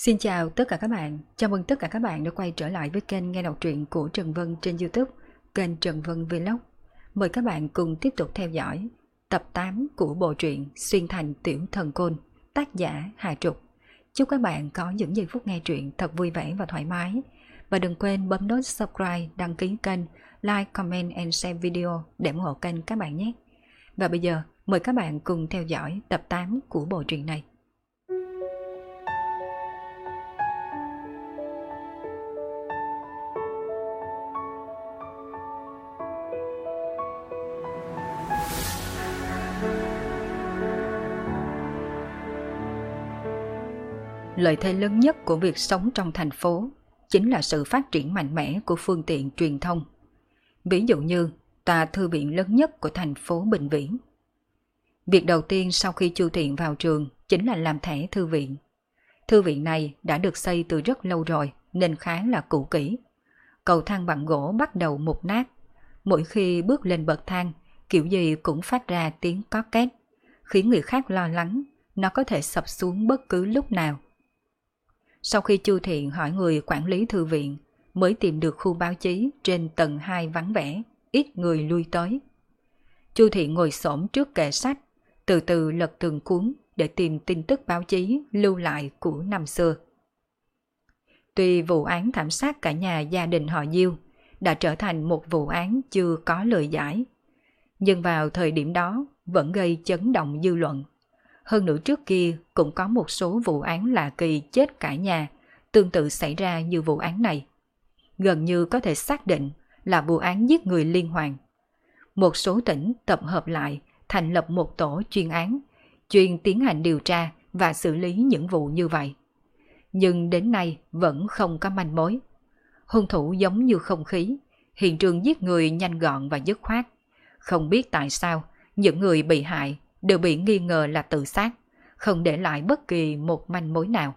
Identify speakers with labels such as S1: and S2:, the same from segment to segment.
S1: Xin chào tất cả các bạn, chào mừng tất cả các bạn đã quay trở lại với kênh nghe đọc truyện của Trần Vân trên YouTube, kênh Trần Vân Vlog. Mời các bạn cùng tiếp tục theo dõi tập 8 của bộ truyện Xuyên Thành Tiểu Thần Côn, tác giả Hà Trục. Chúc các bạn có những giây phút nghe truyện thật vui vẻ và thoải mái. Và đừng quên bấm nút subscribe, đăng ký kênh, like, comment and share video để ủng hộ kênh các bạn nhé. Và bây giờ mời các bạn cùng theo dõi tập 8 của bộ truyện này. Lợi thế lớn nhất của việc sống trong thành phố chính là sự phát triển mạnh mẽ của phương tiện truyền thông. Ví dụ như tòa thư viện lớn nhất của thành phố Bình Viễn. Việc đầu tiên sau khi Chu Thiện vào trường chính là làm thẻ thư viện. Thư viện này đã được xây từ rất lâu rồi nên khá là cũ kỹ. Cầu thang bằng gỗ bắt đầu mục nát. Mỗi khi bước lên bậc thang, kiểu gì cũng phát ra tiếng có két, khiến người khác lo lắng nó có thể sập xuống bất cứ lúc nào. Sau khi Chu Thiện hỏi người quản lý thư viện, mới tìm được khu báo chí trên tầng 2 vắng vẻ, ít người lui tới. Chu Thiện ngồi xổm trước kệ sách, từ từ lật từng cuốn để tìm tin tức báo chí lưu lại của năm xưa. Tuy vụ án thảm sát cả nhà gia đình họ Diêu đã trở thành một vụ án chưa có lời giải, nhưng vào thời điểm đó vẫn gây chấn động dư luận. Hơn nữa trước kia cũng có một số vụ án lạ kỳ chết cả nhà tương tự xảy ra như vụ án này. Gần như có thể xác định là vụ án giết người liên hoàn. Một số tỉnh tập hợp lại thành lập một tổ chuyên án, chuyên tiến hành điều tra và xử lý những vụ như vậy. Nhưng đến nay vẫn không có manh mối. Hung thủ giống như không khí, hiện trường giết người nhanh gọn và dứt khoát. Không biết tại sao những người bị hại đều bị nghi ngờ là tự sát, không để lại bất kỳ một manh mối nào.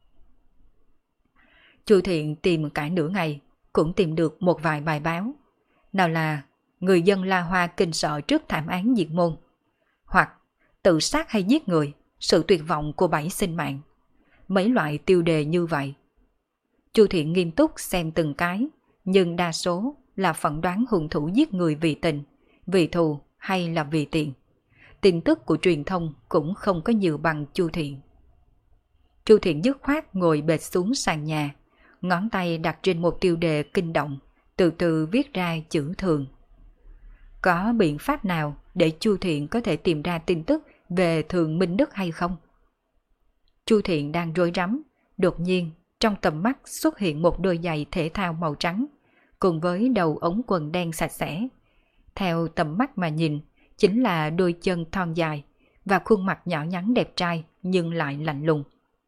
S1: Chu Thiện tìm cả nửa ngày, cũng tìm được một vài bài báo. Nào là người dân La Hoa kinh sợ trước thảm án diệt môn, hoặc tự sát hay giết người, sự tuyệt vọng của 7 sinh mạng. Mấy loại tiêu đề như vậy. Chu Thiện nghiêm túc xem từng cái, nhưng đa số là phỏng đoán hung thủ giết người vì tình, vì thù hay là vì tiền. Tin tức của truyền thông cũng không có nhiều bằng Chu Thiện. Chu Thiện dứt khoát ngồi bệt xuống sàn nhà, ngón tay đặt trên một tiêu đề kinh động, từ từ viết ra chữ thường. Có biện pháp nào để Chu Thiện có thể tìm ra tin tức về Thường Minh Đức hay không? Chu Thiện đang rối rắm, đột nhiên trong tầm mắt xuất hiện một đôi giày thể thao màu trắng, cùng với đầu ống quần đen sạch sẽ. Theo tầm mắt mà nhìn, chính là đôi chân thon dài và khuôn mặt nhỏ nhắn đẹp trai nhưng lại lạnh lùng.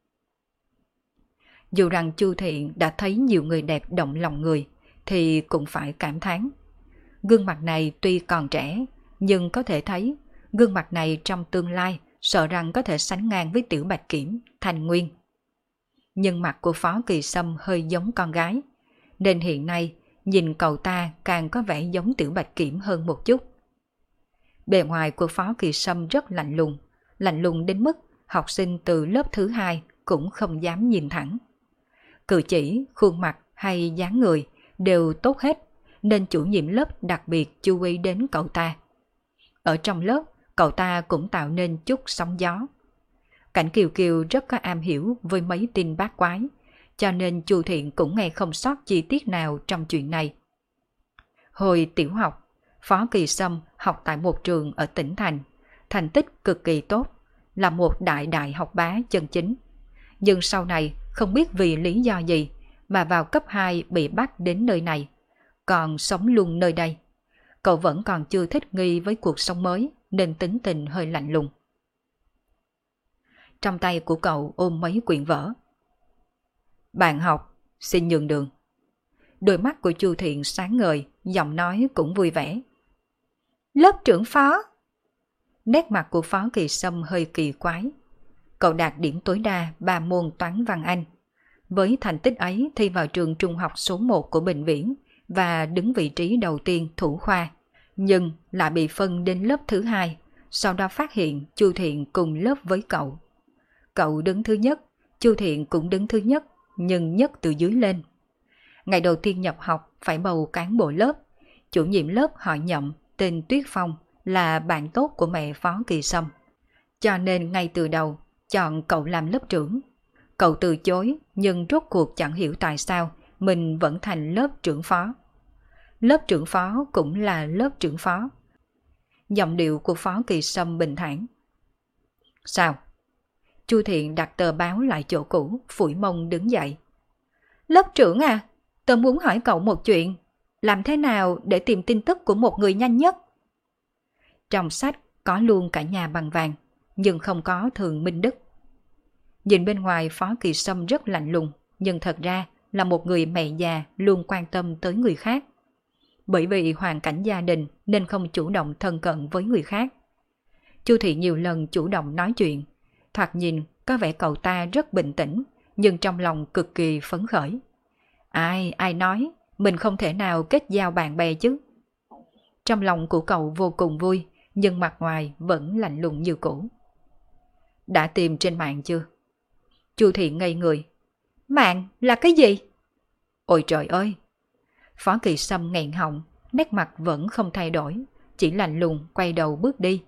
S1: Dù rằng Chu Thiện đã thấy nhiều người đẹp động lòng người thì cũng phải cảm thán. Gương mặt này tuy còn trẻ nhưng có thể thấy gương mặt này trong tương lai sợ rằng có thể sánh ngang với Tiểu Bạch Kiểm, Thành Nguyên. Nhưng mặt của Phó Kỳ Sâm hơi giống con gái, nên hiện nay nhìn cậu ta càng có vẻ giống Tiểu Bạch Kiểm hơn một chút. Bề ngoài của Phó Kỳ Sâm rất lạnh lùng đến mức học sinh từ lớp thứ 2 cũng không dám nhìn thẳng. Cử chỉ, khuôn mặt hay dáng người đều tốt hết, nên chủ nhiệm lớp đặc biệt chú ý đến cậu ta. Ở trong lớp, cậu ta cũng tạo nên chút sóng gió. Cảnh Kiều Kiều rất có am hiểu với mấy tin bát quái, cho nên Chu Thiện cũng nghe không sót chi tiết nào trong chuyện này. Hồi tiểu học, Phó Kỳ Sâm học tại một trường ở tỉnh thành, thành tích cực kỳ tốt, là một đại học bá chân chính. Nhưng sau này không biết vì lý do gì mà vào cấp 2 bị bắt đến nơi này, còn sống luôn nơi đây. Cậu vẫn còn chưa thích nghi với cuộc sống mới nên tính tình hơi lạnh lùng. Trong tay của cậu ôm mấy quyển vở. Bạn học, xin nhường đường. Đôi mắt của Chu Thiện sáng ngời, giọng nói cũng vui vẻ. Lớp trưởng Phó. Nét mặt của Phó Kỳ Sâm hơi kỳ quái. Cậu đạt điểm tối đa 3 môn toán văn Anh. Với thành tích ấy thi vào trường trung học số 1 của Bình Viễn và đứng vị trí đầu tiên thủ khoa. Nhưng lại bị phân đến lớp thứ 2, sau đó phát hiện Chu Thiện cùng lớp với cậu. Cậu đứng thứ nhất, Chu Thiện cũng đứng thứ nhất, nhưng nhất từ dưới lên. Ngày đầu tiên nhập học phải bầu cán bộ lớp. Chủ nhiệm lớp họ Nhậm, tên Tuyết Phong, là bạn tốt của mẹ Phó Kỳ Sâm. Cho nên ngay từ đầu, chọn cậu làm lớp trưởng. Cậu từ chối, nhưng rốt cuộc chẳng hiểu tại sao mình vẫn thành lớp trưởng phó. Lớp trưởng phó cũng là lớp trưởng phó. Giọng điệu của Phó Kỳ Sâm bình thản. Sao? Chu Thiện đặt tờ báo lại chỗ cũ, phủi mông đứng dậy. Lớp trưởng à, tớ muốn hỏi cậu một chuyện. Làm thế nào để tìm tin tức của một người nhanh nhất? Trong sách có luôn cả nhà bằng vàng, nhưng không có Thường Minh Đức. Nhìn bên ngoài Phó Kỳ Sâm rất lạnh lùng, nhưng thật ra là một người mẹ già luôn quan tâm tới người khác. Bởi vì hoàn cảnh gia đình nên không chủ động thân cận với người khác. Chu Thị nhiều lần chủ động nói chuyện, thoạt nhìn có vẻ cậu ta rất bình tĩnh, nhưng trong lòng cực kỳ phấn khởi. Ai nói mình không thể nào kết giao bạn bè chứ. Trong lòng của cậu vô cùng vui, nhưng mặt ngoài vẫn lạnh lùng như cũ. Đã tìm trên mạng chưa? Chu Thị ngây người. Mạng là cái gì? Ôi trời ơi! Phó Kỳ Sâm nghẹn họng, nét mặt vẫn không thay đổi, chỉ lạnh lùng quay đầu bước đi.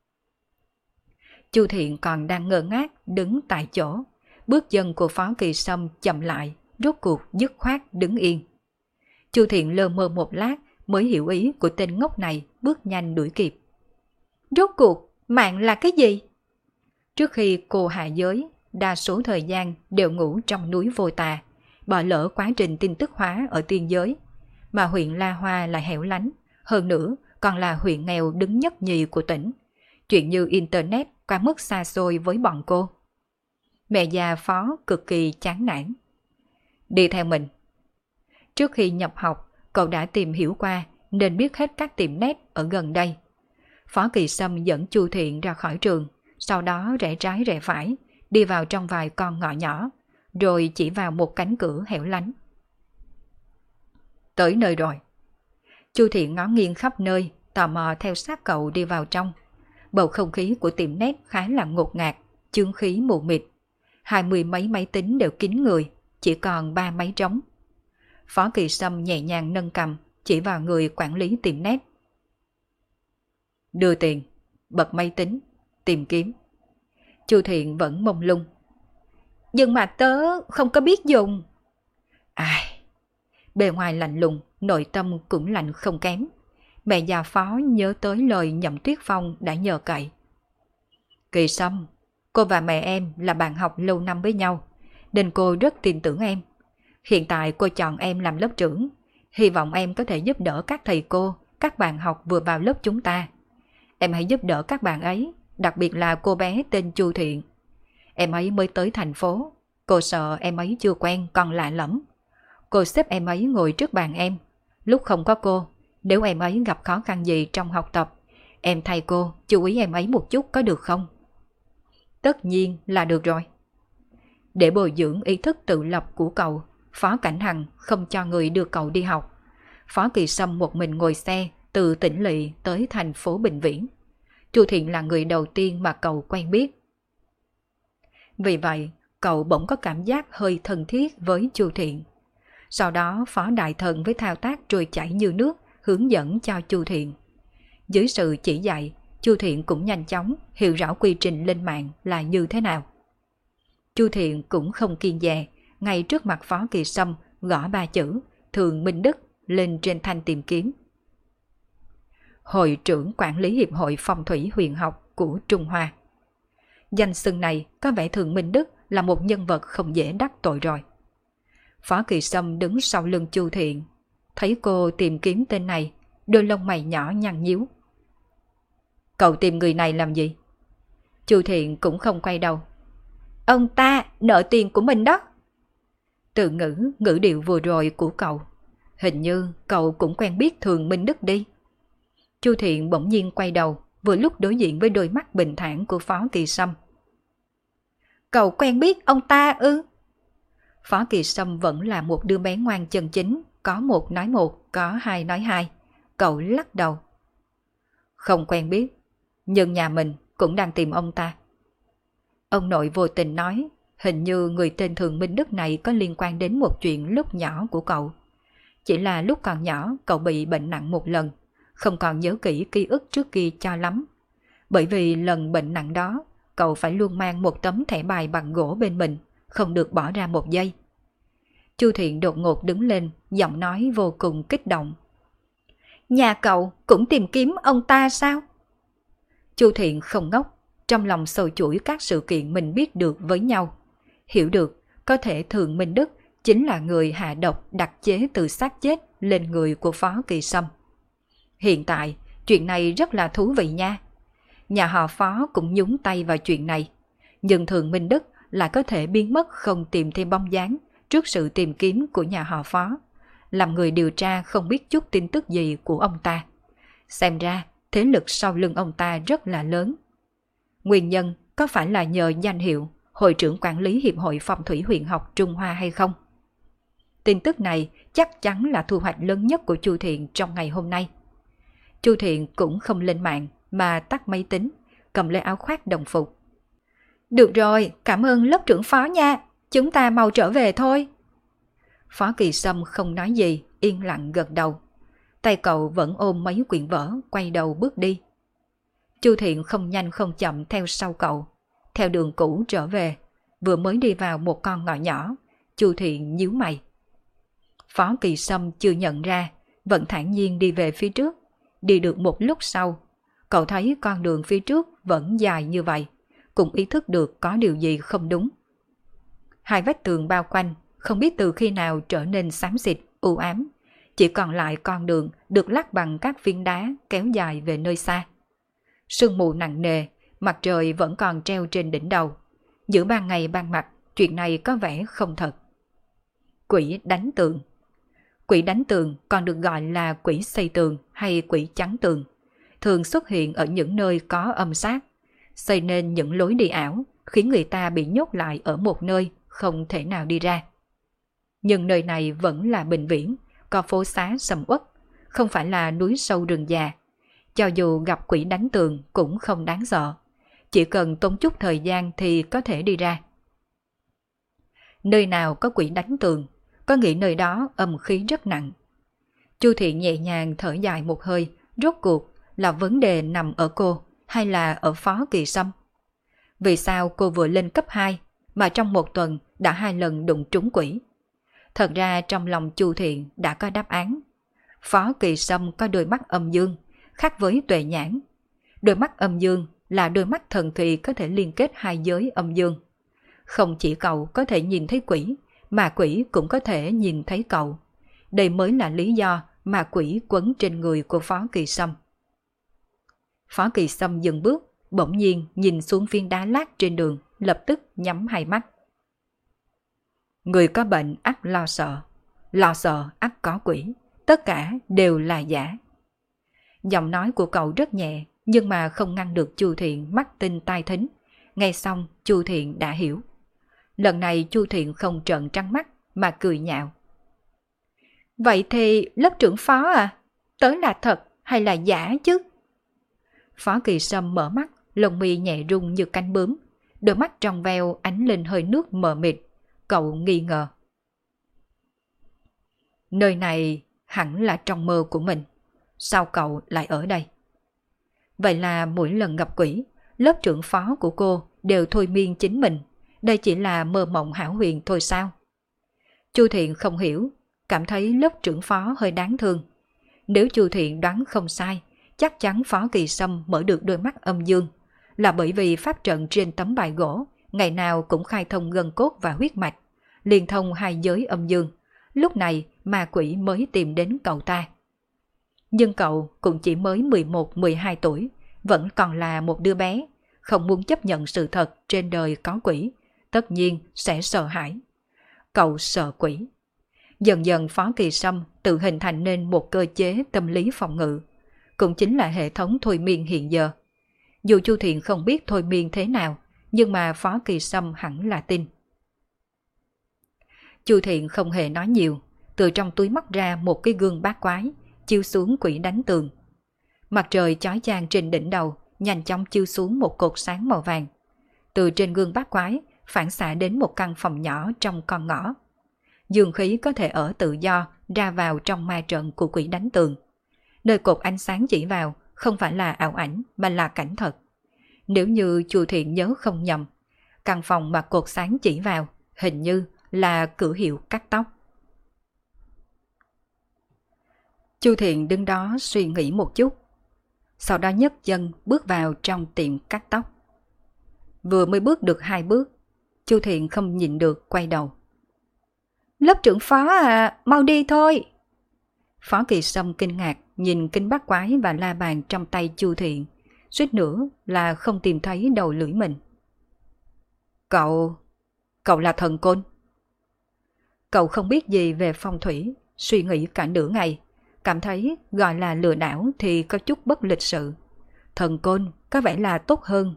S1: Chu Thiện còn đang ngơ ngác đứng tại chỗ, bước chân của Phó Kỳ Sâm chậm lại, rốt cuộc dứt khoát đứng yên. Chu Thiện lơ mơ một lát mới hiểu ý của tên ngốc này, bước nhanh đuổi kịp. Rốt cuộc mạng là cái gì? Trước khi cô hạ giới, đa số thời gian đều ngủ trong núi Vô Tà, bỏ lỡ quá trình tin tức hóa ở tiên giới. Mà huyện La Hoa là hẻo lánh, hơn nữa còn là huyện nghèo đứng nhất nhì của tỉnh. Chuyện như Internet quá mức xa xôi với bọn cô. Mẹ già Phó cực kỳ chán nản. Đi theo mình. Trước khi nhập học, cậu đã tìm hiểu qua nên biết hết các tiệm net ở gần đây. Phó Kỳ Sâm dẫn Chu Thiện ra khỏi trường, sau đó rẽ trái rẽ phải, đi vào trong vài con ngõ nhỏ, rồi chỉ vào một cánh cửa hẻo lánh. Tới nơi rồi. Chu Thiện ngó nghiêng khắp nơi, tò mò theo sát cậu đi vào trong. Bầu không khí của tiệm net khá là ngột ngạt, chướng khí mù mịt. 20 mấy máy tính đều kín người, chỉ còn 3 máy trống. Phó Kỳ Sâm nhẹ nhàng nâng cầm, chỉ vào người quản lý tiệm net. Đưa tiền, bật máy tính, tìm kiếm. Chu Thiện vẫn mông lung. Nhưng mà tớ không có biết dùng. Bề ngoài lạnh lùng, nội tâm cũng lạnh không kém. Mẹ già Phó nhớ tới lời Nhậm Tuyết Phong đã nhờ cậy. Kỳ Sâm, cô và mẹ em là bạn học lâu năm với nhau, nên cô rất tin tưởng em. Hiện tại cô chọn em làm lớp trưởng, hy vọng em có thể giúp đỡ các thầy cô, các bạn học vừa vào lớp chúng ta. Em hãy giúp đỡ các bạn ấy, đặc biệt là cô bé tên Chu Thiện. Em ấy mới tới thành phố, cô sợ em ấy chưa quen còn lạ lẫm. Cô xếp em ấy ngồi trước bàn em. Lúc không có cô, nếu em ấy gặp khó khăn gì trong học tập, em thay cô chú ý em ấy một chút có được không? Tất nhiên là được rồi. Để bồi dưỡng ý thức tự lập của cậu, Phó Cảnh Hằng không cho người đưa cậu đi học. Phó Kỳ Sâm một mình ngồi xe từ tỉnh lỵ tới thành phố Bình Viễn. Chu Thiện là người đầu tiên mà cậu quen biết. Vì vậy, cậu bỗng có cảm giác hơi thân thiết với Chu Thiện. Sau đó Phó Đại Thần với thao tác trôi chảy như nước hướng dẫn cho Chu Thiện. Dưới sự chỉ dạy, Chu Thiện cũng nhanh chóng hiểu rõ quy trình lên mạng là như thế nào. Chu Thiện cũng không kiêng dè, ngay trước mặt Phó Kỳ Sâm gõ 3 chữ Thường Minh Đức lên trên thanh tìm kiếm. Hội trưởng quản lý Hiệp hội Phong thủy huyền học của Trung Hoa. Danh xưng này có vẻ Thường Minh Đức là một nhân vật không dễ đắc tội rồi. Phó Kỳ Sâm đứng sau lưng Chu Thiện, thấy cô tìm kiếm tên này, đôi lông mày nhỏ nhăn nhíu. Cậu tìm người này làm gì? Chu Thiện cũng không quay đầu. Ông ta nợ tiền của mình đó. Từ ngữ điệu vừa rồi của cậu, hình như cậu cũng quen biết Thường Minh Đức đi. Chu Thiện bỗng nhiên quay đầu, vừa lúc đối diện với đôi mắt bình thản của Phó Kỳ Sâm. Cậu quen biết ông ta ư? Phó Kỳ Sâm vẫn là một đứa bé ngoan chân chính, có một nói một, có hai nói hai. Cậu lắc đầu. Không quen biết, nhưng nhà mình cũng đang tìm ông ta. Ông nội vô tình nói, Hình như người tên Thường Minh Đức này có liên quan đến một chuyện lúc nhỏ của cậu. Chỉ là lúc còn nhỏ cậu bị bệnh nặng một lần, không còn nhớ kỹ ký ức trước kia cho lắm. Bởi vì lần bệnh nặng đó, cậu phải luôn mang một tấm thẻ bài bằng gỗ bên mình, không được bỏ ra một giây. Chu Thiện đột ngột đứng lên, giọng nói vô cùng kích động. Nhà cậu cũng tìm kiếm ông ta sao? Chu Thiện không ngốc, trong lòng sầu chuỗi các sự kiện mình biết được với nhau. Hiểu được, có thể Thường Minh Đức chính là người hạ độc đặc chế từ xác chết lên người của Phó Kỳ Sâm. Hiện tại, chuyện này rất là thú vị nha. Nhà họ Phó cũng nhúng tay vào chuyện này, nhưng Thường Minh Đức lại có thể biến mất không tìm thêm bóng dáng trước sự tìm kiếm của nhà họ Phó, làm người điều tra không biết chút tin tức gì của ông ta. Xem ra, thế lực sau lưng ông ta rất là lớn. Nguyên nhân có phải là nhờ danh hiệu Hội trưởng Quản lý Hiệp hội Phong thủy huyền học Trung Hoa hay không? Tin tức này chắc chắn là thu hoạch lớn nhất của Chu Thiện trong ngày hôm nay. Chu Thiện cũng không lên mạng mà tắt máy tính, cầm lấy áo khoác đồng phục. Được rồi, cảm ơn lớp trưởng Phó nha, chúng ta mau trở về thôi. Phó Kỳ Sâm không nói gì, yên lặng gật đầu. Tay cậu vẫn ôm mấy quyển vở, quay đầu bước đi. Chu Thiện không nhanh không chậm theo sau cậu, theo đường cũ trở về. Vừa mới đi vào một con ngõ nhỏ, Chu Thiện nhíu mày. Phó Kỳ Sâm chưa nhận ra, vẫn thản nhiên đi về phía trước. Đi được một lúc sau, cậu thấy con đường phía trước vẫn dài như vậy, cũng ý thức được có điều gì không đúng. Hai vách tường bao quanh, không biết từ khi nào trở nên xám xịt, u ám. Chỉ còn lại con đường được lát bằng các viên đá kéo dài về nơi xa. Sương mù nặng nề, mặt trời vẫn còn treo trên đỉnh đầu. Giữa ban ngày ban mặt, chuyện này có vẻ không thật. Quỷ đánh tường. Quỷ đánh tường còn được gọi là quỷ xây tường hay quỷ chắn tường. Thường xuất hiện ở những nơi có âm sát, xây nên những lối đi ảo, khiến người ta bị nhốt lại ở một nơi, không thể nào đi ra. Nhưng nơi này vẫn là bình viễn, có phố xá sầm uất, không phải là núi sâu rừng già. Cho dù gặp quỷ đánh tường cũng không đáng sợ, chỉ cần tốn chút thời gian thì có thể đi ra. Nơi nào có quỷ đánh tường, có nghĩ nơi đó âm khí rất nặng. Chu Thiện nhẹ nhàng thở dài một hơi, rốt cuộc là vấn đề nằm ở cô hay là ở Phó Kỳ Sâm? Vì sao cô vừa lên cấp 2 mà trong một tuần đã 2 lần đụng trúng quỷ? Thật ra trong lòng Chu Thiện đã có đáp án. Phó Kỳ Sâm có đôi mắt âm dương, khác với tuệ nhãn. Đôi mắt âm dương là đôi mắt thần kỳ có thể liên kết hai giới âm dương. Không chỉ cậu có thể nhìn thấy quỷ, mà quỷ cũng có thể nhìn thấy cậu. Đây mới là lý do mà quỷ quấn trên người của Phó Kỳ Sâm. Phó Kỳ Sâm dừng bước, bỗng nhiên nhìn xuống viên đá lát trên đường, lập tức nhắm hai mắt. Người có bệnh ắt lo sợ ắt có quỷ, tất cả đều là giả. Giọng nói của cậu rất nhẹ, nhưng mà không ngăn được Chu Thiện mắt tinh tai thính. Nghe xong Chu Thiện đã hiểu. Lần này Chu Thiện không trợn trắng mắt mà cười nhạo. Vậy thì lớp trưởng Phó à, tớ là thật hay là giả chứ? Phó Kỳ Sâm mở mắt, lông mi nhẹ rung như cánh bướm, đôi mắt trong veo ánh lên hơi nước mờ mịt. Cậu nghi ngờ. Nơi này hẳn là trong mơ của mình. Sao cậu lại ở đây? Vậy là mỗi lần gặp quỷ, lớp trưởng Phó của cô đều thôi miên chính mình. Đây chỉ là mơ mộng hão huyền thôi sao? Chu Thiện không hiểu, cảm thấy lớp trưởng Phó hơi đáng thương. Nếu Chu Thiện đoán không sai, chắc chắn Phó Kỳ Sâm mở được đôi mắt âm dương là bởi vì pháp trận trên tấm bài gỗ ngày nào cũng khai thông gân cốt và huyết mạch, liên thông hai giới âm dương. Lúc này ma quỷ mới tìm đến cậu ta. Nhưng cậu cũng chỉ mới 11-12 tuổi, vẫn còn là một đứa bé, không muốn chấp nhận sự thật trên đời có quỷ, tất nhiên sẽ sợ hãi. Cậu sợ quỷ. Dần dần Phó Kỳ Sâm tự hình thành nên một cơ chế tâm lý phòng ngự, cũng chính là hệ thống thôi miên hiện giờ. Dù Chu Thiện không biết thôi miên thế nào, nhưng mà Phó Kỳ Sâm hẳn là tin. Chu Thiện không hề nói nhiều, từ trong túi móc ra một cái gương bát quái, chiếu xuống quỷ đánh tường. Mặt trời chói chang trên đỉnh đầu, nhanh chóng chiếu xuống một cột sáng màu vàng. Từ trên gương bát quái, phản xạ đến một căn phòng nhỏ trong con ngõ. Dương khí có thể ở tự do ra vào trong ma trận của quỷ đánh tường. Nơi cột ánh sáng chỉ vào không phải là ảo ảnh mà là cảnh thật. Nếu như Chu Thiện nhớ không nhầm, căn phòng mà cột sáng chỉ vào hình như là cửa hiệu cắt tóc. Chu Thiện đứng đó suy nghĩ một chút, sau đó nhấc chân bước vào trong tiệm cắt tóc. Vừa mới bước được 2 bước, Chu Thiện không nhịn được quay đầu. Lớp trưởng Phó à, mau đi thôi. Phó Kỳ Sâm kinh ngạc nhìn kính bát quái và la bàn trong tay Chu Thiện, suýt nữa là không tìm thấy đầu lưỡi mình. Cậu là thần côn? Cậu không biết gì về phong thủy, suy nghĩ cả nửa ngày, cảm thấy gọi là lừa đảo thì có chút bất lịch sự. Thần côn có vẻ là tốt hơn.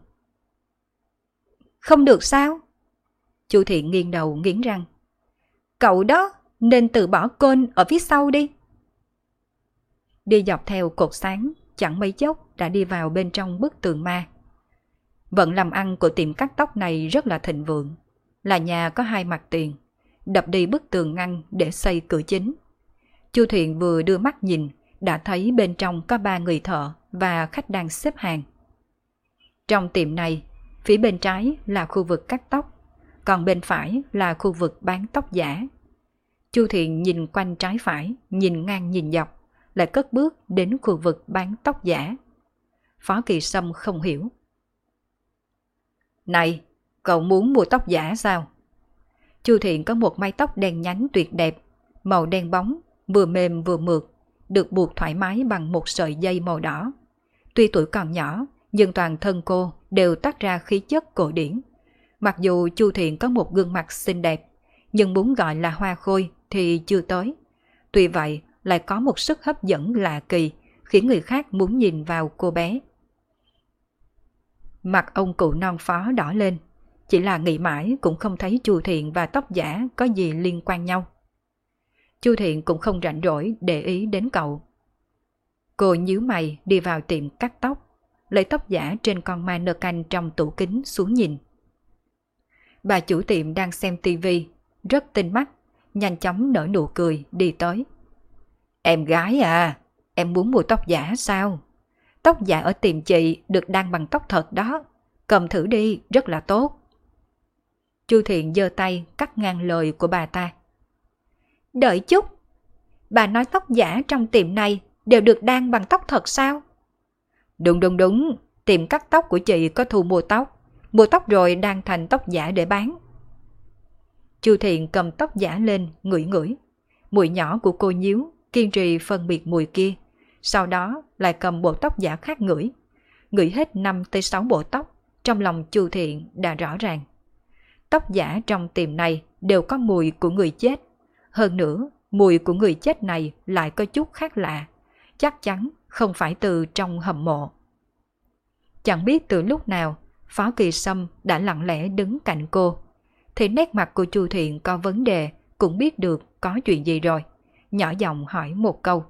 S1: Không được sao? Chu Thiện nghiêng đầu nghiến răng. Cậu đó nên từ bỏ côn ở phía sau đi. Đi dọc theo cột sáng, chẳng mấy chốc đã đi vào bên trong bức tường ma. Vận làm ăn của tiệm cắt tóc này rất là thịnh vượng, là nhà có 2 mặt tiền, đập đi bức tường ngăn để xây cửa chính. Chu Thiện vừa đưa mắt nhìn, đã thấy bên trong có 3 người thợ và khách đang xếp hàng. Trong tiệm này, phía bên trái là khu vực cắt tóc, còn bên phải là khu vực bán tóc giả. Chu Thiện nhìn quanh trái phải, nhìn ngang nhìn dọc, lại cất bước đến khu vực bán tóc giả. Phó Kỳ Sâm không hiểu. Này, cậu muốn mua tóc giả sao? Chu Thiện có một mái tóc đen nhánh tuyệt đẹp, màu đen bóng, vừa mềm vừa mượt, được buộc thoải mái bằng một sợi dây màu đỏ. Tuy tuổi còn nhỏ, nhưng toàn thân cô đều toát ra khí chất cổ điển. Mặc dù Chu Thiện có một gương mặt xinh đẹp, nhưng muốn gọi là hoa khôi thì chưa tới. Tuy vậy, lại có một sức hấp dẫn lạ kỳ, khiến người khác muốn nhìn vào cô bé. Mặt ông cụ non phó đỏ lên, chỉ là nghĩ mãi cũng không thấy Chu Thiện và tóc giả có gì liên quan nhau. Chu Thiện cũng không rảnh rỗi để ý đến cậu. Cô nhíu mày đi vào tiệm cắt tóc, lấy tóc giả trên con mannequin trong tủ kính xuống nhìn. Bà chủ tiệm đang xem tivi, rất tinh mắt, nhanh chóng nở nụ cười đi tới. Em gái à, em muốn mua tóc giả sao? Tóc giả ở tiệm chị được đan bằng tóc thật đó, cầm thử đi, rất là tốt. Chu Thiện giơ tay cắt ngang lời của bà ta. Đợi chút, bà nói tóc giả trong tiệm này đều được đan bằng tóc thật sao? Đúng, tiệm cắt tóc của chị có thu mua tóc rồi đan thành tóc giả để bán. Chu Thiện cầm tóc giả lên ngửi ngửi, mùi nhỏ của cô nhíu, kiên trì phân biệt mùi kia, sau đó lại cầm bộ tóc giả khác ngửi hết 5 tới 6 bộ tóc, trong lòng Chu Thiện đã rõ ràng. Tóc giả trong tiệm này đều có mùi của người chết, hơn nữa mùi của người chết này lại có chút khác lạ, chắc chắn không phải từ trong hầm mộ. Chẳng biết từ lúc nào, Phó Kỳ Sâm đã lặng lẽ đứng cạnh cô, thì nét mặt của Chu Thiện có vấn đề, cũng biết được có chuyện gì rồi, nhỏ giọng hỏi một câu.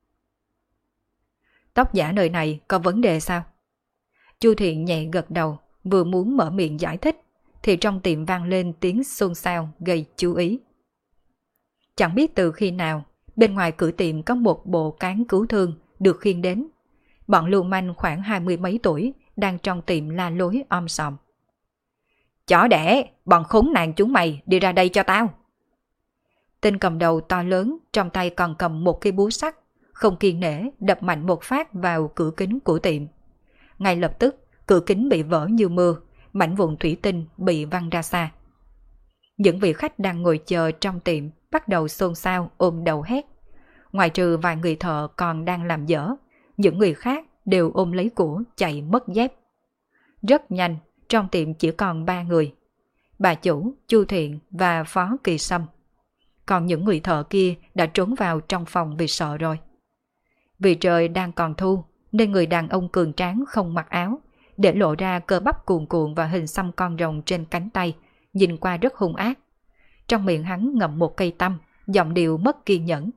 S1: Tóc giả nơi này có vấn đề sao? Chu Thiện nhẹ gật đầu, vừa muốn mở miệng giải thích, thì trong tiệm vang lên tiếng xôn xao gây chú ý. Chẳng biết từ khi nào, bên ngoài cửa tiệm có một bộ cán cứu thương được khiêng đến. Bọn lưu manh khoảng 20 mấy tuổi đang trong tiệm la lối om sòm. Chó đẻ, bọn khốn nạn chúng mày đi ra đây cho tao. Tên cầm đầu to lớn, trong tay còn cầm một cây búa sắt, không kiêng nể đập mạnh một phát vào cửa kính của tiệm. Ngay lập tức, cửa kính bị vỡ như mưa, mảnh vụn thủy tinh bị văng ra xa. Những vị khách đang ngồi chờ trong tiệm bắt đầu xôn xao ôm đầu hét. Ngoài trừ vài người thợ còn đang làm dở, những người khác đều ôm lấy của chạy mất dép. Rất nhanh, trong tiệm chỉ còn 3 người. Bà chủ, Chu Thiện và Phó Kỳ Sâm. Còn những người thợ kia đã trốn vào trong phòng vì sợ rồi. Vì trời đang còn thu, nên người đàn ông cường tráng không mặc áo, để lộ ra cơ bắp cuồn cuộn và hình xăm con rồng trên cánh tay, nhìn qua rất hung ác. Trong miệng hắn ngậm một cây tăm, giọng điệu mất kiên nhẫn.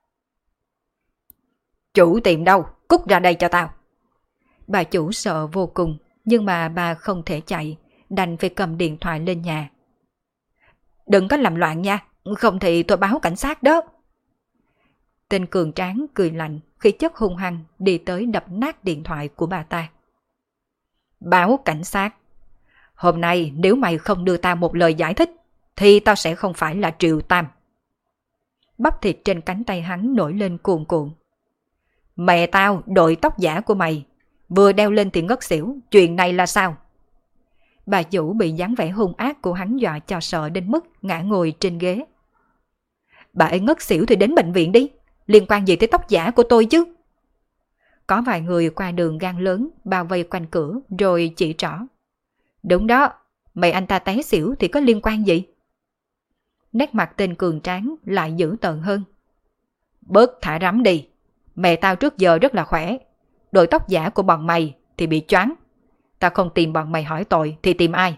S1: Chủ tiệm đâu? Cút ra đây cho tao. Bà chủ sợ vô cùng, nhưng mà bà không thể chạy, đành phải cầm điện thoại lên nhà. Đừng có làm loạn nha, không thì tôi báo cảnh sát đó. Tên cường tráng cười lạnh, khí chất hung hăng đi tới đập nát điện thoại của bà ta. Báo cảnh sát? Hôm nay nếu mày không đưa tao một lời giải thích, thì tao sẽ không phải là Triệu Tam. Bắp thịt trên cánh tay hắn nổi lên cuồn cuộn. Mẹ tao đội tóc giả của mày, vừa đeo lên thì ngất xỉu, chuyện này là sao? Bà chủ bị dáng vẻ hung ác của hắn dọa cho sợ đến mức ngã ngồi trên ghế. Bà ấy ngất xỉu thì đến bệnh viện đi, liên quan gì tới tóc giả của tôi chứ? Có vài người qua đường gan lớn bao vây quanh cửa rồi chỉ trỏ. Đúng đó, mày anh ta té xỉu thì có liên quan gì? Nét mặt tên cường tráng lại dữ tợn hơn. Bớt thả rắm đi, mẹ tao trước giờ rất là khỏe, đội tóc giả của bọn mày thì bị choáng. Tao không tìm bọn mày hỏi tội thì tìm ai?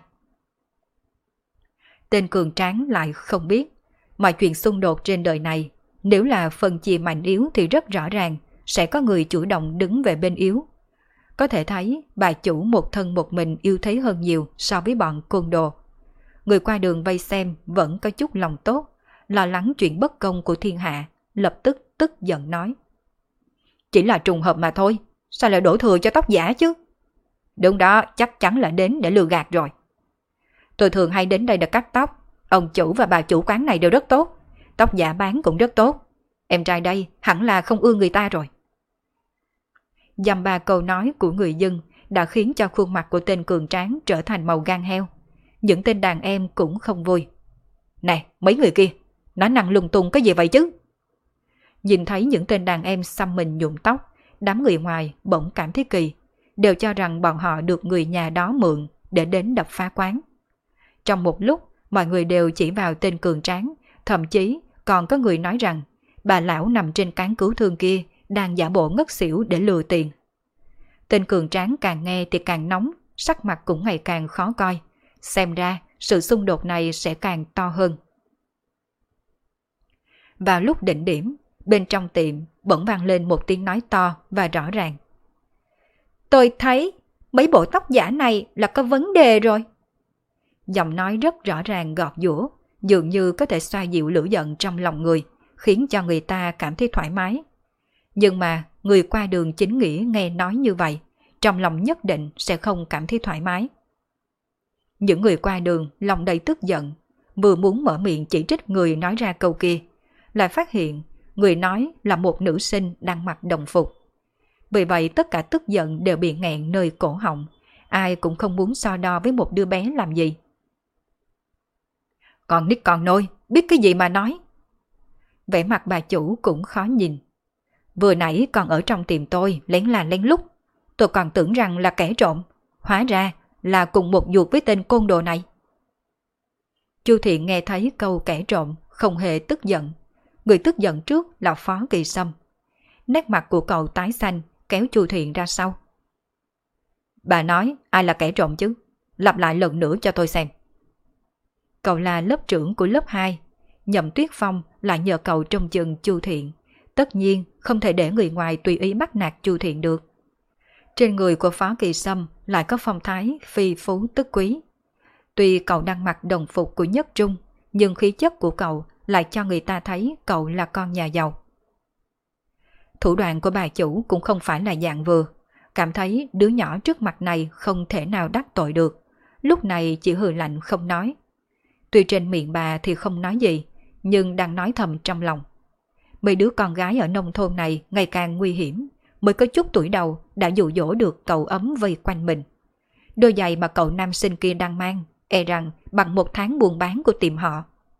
S1: Tên cường tráng lại không biết, mọi chuyện xung đột trên đời này, nếu là phân chia mạnh yếu thì rất rõ ràng sẽ có người chủ động đứng về bên yếu. Có thể thấy bà chủ một thân một mình yêu thế hơn nhiều so với bọn côn đồ. Người qua đường vây xem vẫn có chút lòng tốt, lo lắng chuyện bất công của thiên hạ, lập tức tức giận nói. Chỉ là trùng hợp mà thôi, sao lại đổ thừa cho tóc giả chứ? Đúng đó, chắc chắn là đến để lừa gạt rồi. Tôi thường hay đến đây để cắt tóc, ông chủ và bà chủ quán này đều rất tốt, tóc giả bán cũng rất tốt. Em trai đây hẳn là không ưa người ta rồi. Dăm ba câu nói của người dân đã khiến cho khuôn mặt của tên cường tráng trở thành màu gan heo. Những tên đàn em cũng không vui. Nè, mấy người kia, nói năng lung tung cái gì vậy chứ? Nhìn thấy những tên đàn em xăm mình nhuộm tóc, đám người ngoài bỗng cảm thấy kỳ, đều cho rằng bọn họ được người nhà đó mượn để đến đập phá quán. Trong một lúc, mọi người đều chỉ vào tên cường tráng, thậm chí còn có người nói rằng bà lão nằm trên cán cứu thương kia đang giả bộ ngất xỉu để lừa tiền. Tên cường tráng càng nghe thì càng nóng, sắc mặt cũng ngày càng khó coi. Xem ra sự xung đột này sẽ càng to hơn. Vào lúc đỉnh điểm, bên trong tiệm bỗng vang lên một tiếng nói to và rõ ràng. Tôi thấy mấy bộ tóc giả này là có vấn đề rồi. Giọng nói rất rõ ràng gọt giũa, dường như có thể xoa dịu lửa giận trong lòng người, khiến cho người ta cảm thấy thoải mái. Nhưng mà người qua đường chính nghĩa nghe nói như vậy, trong lòng nhất định sẽ không cảm thấy thoải mái. Những người qua đường lòng đầy tức giận, vừa muốn mở miệng chỉ trích người nói ra câu kia, lại phát hiện người nói là một nữ sinh đang mặc đồng phục. Vì vậy tất cả tức giận đều bị nghẹn nơi cổ họng, ai cũng không muốn so đo với một đứa bé làm gì. Còn nít còn nôi, biết cái gì mà nói. Vẻ mặt bà chủ cũng khó nhìn. Vừa nãy còn ở trong tiệm tôi lén là lén lút, tôi còn tưởng rằng là kẻ trộm, hóa ra là cùng một ruột với tên côn đồ này. Chu Thiện nghe thấy câu kẻ trộm không hề tức giận. Người tức giận trước là Phó Kỳ Sâm. Nét mặt của cậu tái xanh, kéo Chu Thiện ra sau. Bà nói ai là kẻ trộm chứ? Lặp lại lần nữa cho tôi xem. Cậu là lớp trưởng của lớp 2. Nhậm Tuyết Phong lại nhờ cậu trông chừng Chu Thiện. Tất nhiên không thể để người ngoài tùy ý bắt nạt Chu Thiện được. Trên người của Phó Kỳ Sâm lại có phong thái phi phú tức quý. Tuy cậu đang mặc đồng phục của Nhất Trung, nhưng khí chất của cậu lại cho người ta thấy cậu là con nhà giàu. Thủ đoạn của bà chủ cũng không phải là dạng vừa, cảm thấy đứa nhỏ trước mặt này không thể nào đắc tội được, lúc này chỉ hừ lạnh không nói. Tuy trên miệng bà thì không nói gì, nhưng đang nói thầm trong lòng. Mấy đứa con gái ở nông thôn này ngày càng nguy hiểm, mới có chút tuổi đầu đã dụ dỗ được cậu ấm vây quanh mình. Đôi giày mà cậu nam sinh kia đang mang, e rằng bằng 1 tháng buôn bán của tiệm họ.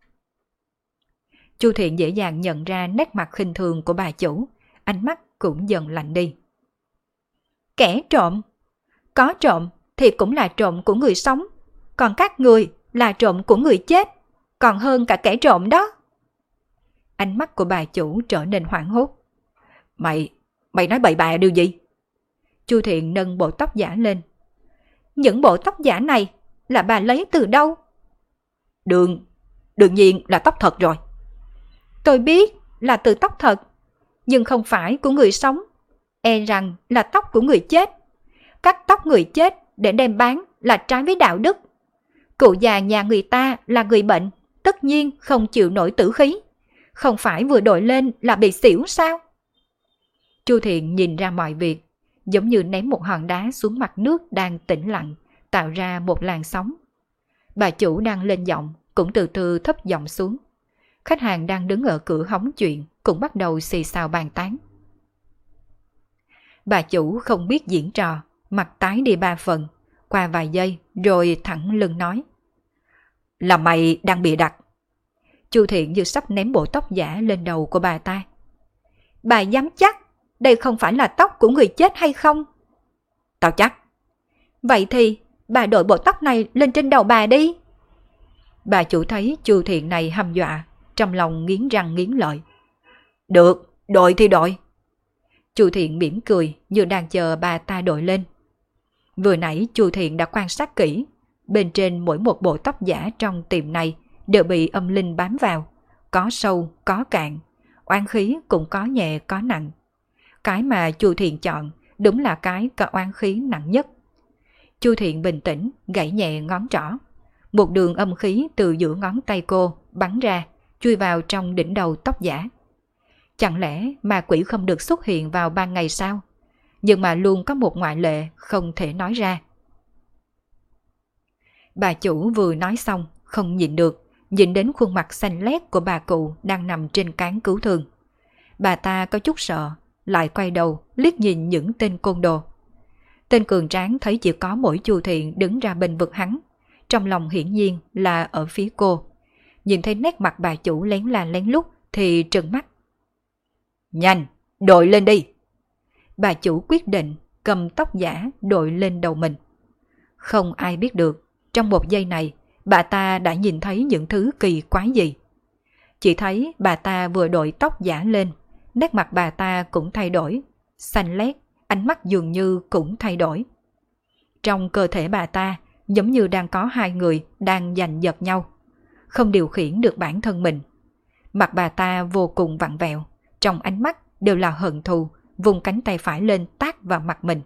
S1: Chu Thiện dễ dàng nhận ra nét mặt khinh thường của bà chủ, ánh mắt cũng dần lạnh đi. Kẻ trộm? Có trộm thì cũng là trộm của người sống, còn các người là trộm của người chết, còn hơn cả kẻ trộm đó. Ánh mắt của bà chủ trở nên hoảng hốt. Mày nói bậy bạ điều gì? Chu Thiện nâng bộ tóc giả lên. Những bộ tóc giả này là bà lấy từ đâu? Đương nhiên là tóc thật rồi. Tôi biết là từ tóc thật, nhưng không phải của người sống, e rằng là tóc của người chết. Cắt tóc người chết để đem bán là trái với đạo đức.
S2: Cụ già nhà người ta là người bệnh, tất nhiên không chịu nổi tử khí. Không phải vừa đội lên là bị xỉu sao?
S1: Chu Thiện nhìn ra mọi việc, giống như ném một hòn đá xuống mặt nước đang tĩnh lặng, tạo ra một làn sóng. Bà chủ đang lên giọng, cũng từ từ thấp giọng xuống. Khách hàng đang đứng ở cửa hóng chuyện, cũng bắt đầu xì xào bàn tán. Bà chủ không biết diễn trò, mặt tái đi 3 phần, qua vài giây rồi thẳng lưng nói. Là mày đang bịa đặt. Chu Thiện như sắp ném bộ tóc giả lên đầu của bà ta.
S2: Bà dám chắc đây không phải là tóc của người chết hay không?
S1: Tao chắc.
S2: Vậy thì bà đội bộ tóc này lên trên đầu bà đi.
S1: Bà chủ thấy Chu Thiện này hăm dọa, trong lòng nghiến răng nghiến lợi. Được, đội thì đội. Chu Thiện mỉm cười như đang chờ bà ta đội lên. Vừa nãy Chu Thiện đã quan sát kỹ, bên trên mỗi một bộ tóc giả trong tiệm này đều bị âm linh bám vào, có sâu, có cạn, oán khí cũng có nhẹ có nặng. Cái mà Chu Thiện chọn đúng là cái có oán khí nặng nhất. Chu Thiện bình tĩnh gãy nhẹ ngón trỏ. Một đường âm khí từ giữa ngón tay cô bắn ra, chui vào trong đỉnh đầu tóc giả. Chẳng lẽ ma quỷ không được xuất hiện vào ban ngày sao? Nhưng mà luôn có một ngoại lệ không thể nói ra. Bà chủ vừa nói xong, không nhịn được, nhìn đến khuôn mặt xanh lét của bà cụ đang nằm trên cán cứu thương. Bà ta có chút sợ, lại quay đầu liếc nhìn những tên côn đồ. Tên cường tráng thấy chỉ có mỗi Chu Thiện đứng ra bênh vực hắn, trong lòng hiển nhiên là ở phía cô. Nhìn thấy nét mặt bà chủ lén la lén lút thì trừng mắt. Nhanh, đội lên đi. Bà chủ quyết định cầm tóc giả đội lên đầu mình. Không ai biết được, trong một giây này, bà ta đã nhìn thấy những thứ kỳ quái gì. Chỉ thấy bà ta vừa đội tóc giả lên, nét mặt bà ta cũng thay đổi, xanh lét, ánh mắt dường như cũng thay đổi. Trong cơ thể bà ta giống như đang có hai người đang giành giật nhau, không điều khiển được bản thân mình. Mặt bà ta vô cùng vặn vẹo, trong ánh mắt đều là hận thù, vùng cánh tay phải lên tát vào mặt mình.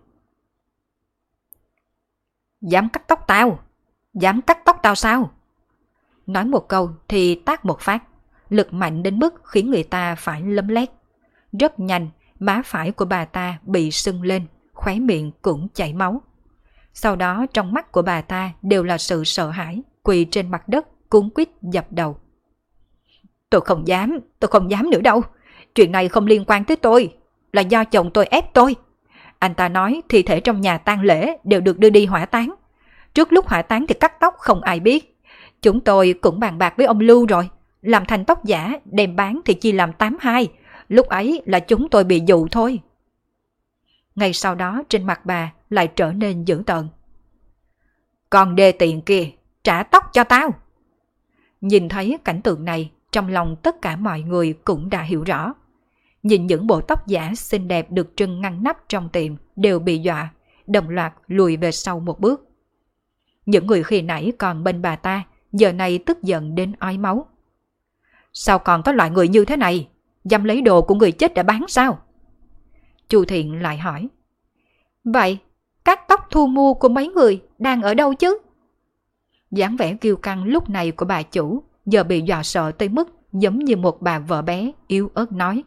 S1: Dám cắt tóc tao? Dám cắt tóc tao sao? Nói một câu thì tát một phát, lực mạnh đến mức khiến người ta phải lấm lét. Rất nhanh, má phải của bà ta bị sưng lên, khóe miệng cũng chảy máu. Sau đó trong mắt của bà ta đều là sự sợ hãi, quỳ trên mặt đất cuống quýt dập đầu. Tôi không dám nữa đâu. Chuyện này không liên quan tới tôi, là do chồng tôi ép tôi. Anh ta nói thi thể trong nhà tang lễ đều được đưa đi hỏa táng. Trước lúc hỏa táng thì cắt tóc không ai biết. Chúng tôi cũng bàn bạc với ông Lưu rồi, làm thành tóc giả đem bán thì chia làm 82. Lúc ấy là chúng tôi bị dụ thôi. Ngay sau đó trên mặt bà lại trở nên dữ tợn. Còn đê tiện kia, trả tóc cho tao. Nhìn thấy cảnh tượng này, trong lòng tất cả mọi người cũng đã hiểu rõ. Nhìn những bộ tóc giả xinh đẹp được trưng ngăn nắp trong tiệm đều bị dọa, đồng loạt lùi về sau một bước. Những người khi nãy còn bên bà ta, giờ này tức giận đến ói máu. Sao còn có loại người như thế này? Dám lấy đồ của người chết đã bán sao? Chu Thiện lại hỏi.
S2: Vậy, các tóc thu mua của mấy người đang ở đâu chứ?
S1: Dáng vẻ kiêu căng lúc này của bà chủ giờ bị dọa sợ tới mức giống như một bà vợ bé yếu ớt nói.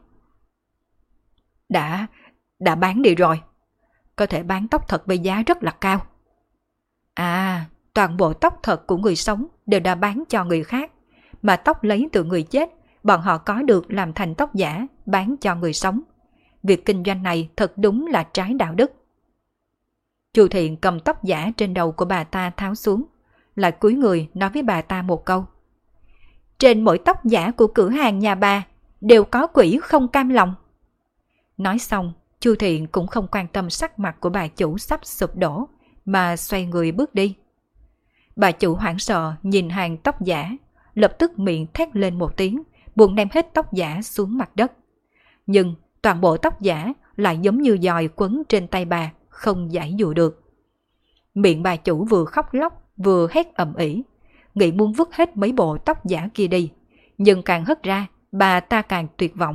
S1: Đã bán đi rồi. Có thể bán tóc thật với giá rất là cao. À, toàn bộ tóc thật của người sống đều đã bán cho người khác, mà tóc lấy từ người chết, bọn họ có được làm thành tóc giả bán cho người sống. Việc kinh doanh này thật đúng là trái đạo đức. Chu Thiện cầm tóc giả trên đầu của bà ta tháo xuống, lại cúi người nói với bà ta một câu.
S2: Trên mỗi tóc giả của cửa hàng nhà bà đều có quỷ không cam lòng.
S1: Nói xong, Chu Thiện cũng không quan tâm sắc mặt của bà chủ sắp sụp đổ, mà xoay người bước đi. Bà chủ hoảng sợ nhìn hàng tóc giả, lập tức miệng thét lên một tiếng, buồn đem hết tóc giả xuống mặt đất. Nhưng toàn bộ tóc giả lại giống như dòi quấn trên tay bà, không giải dụ được. Miệng bà chủ vừa khóc lóc vừa hét ầm ĩ, nghĩ muốn vứt hết mấy bộ tóc giả kia đi, nhưng càng hất ra, bà ta càng tuyệt vọng.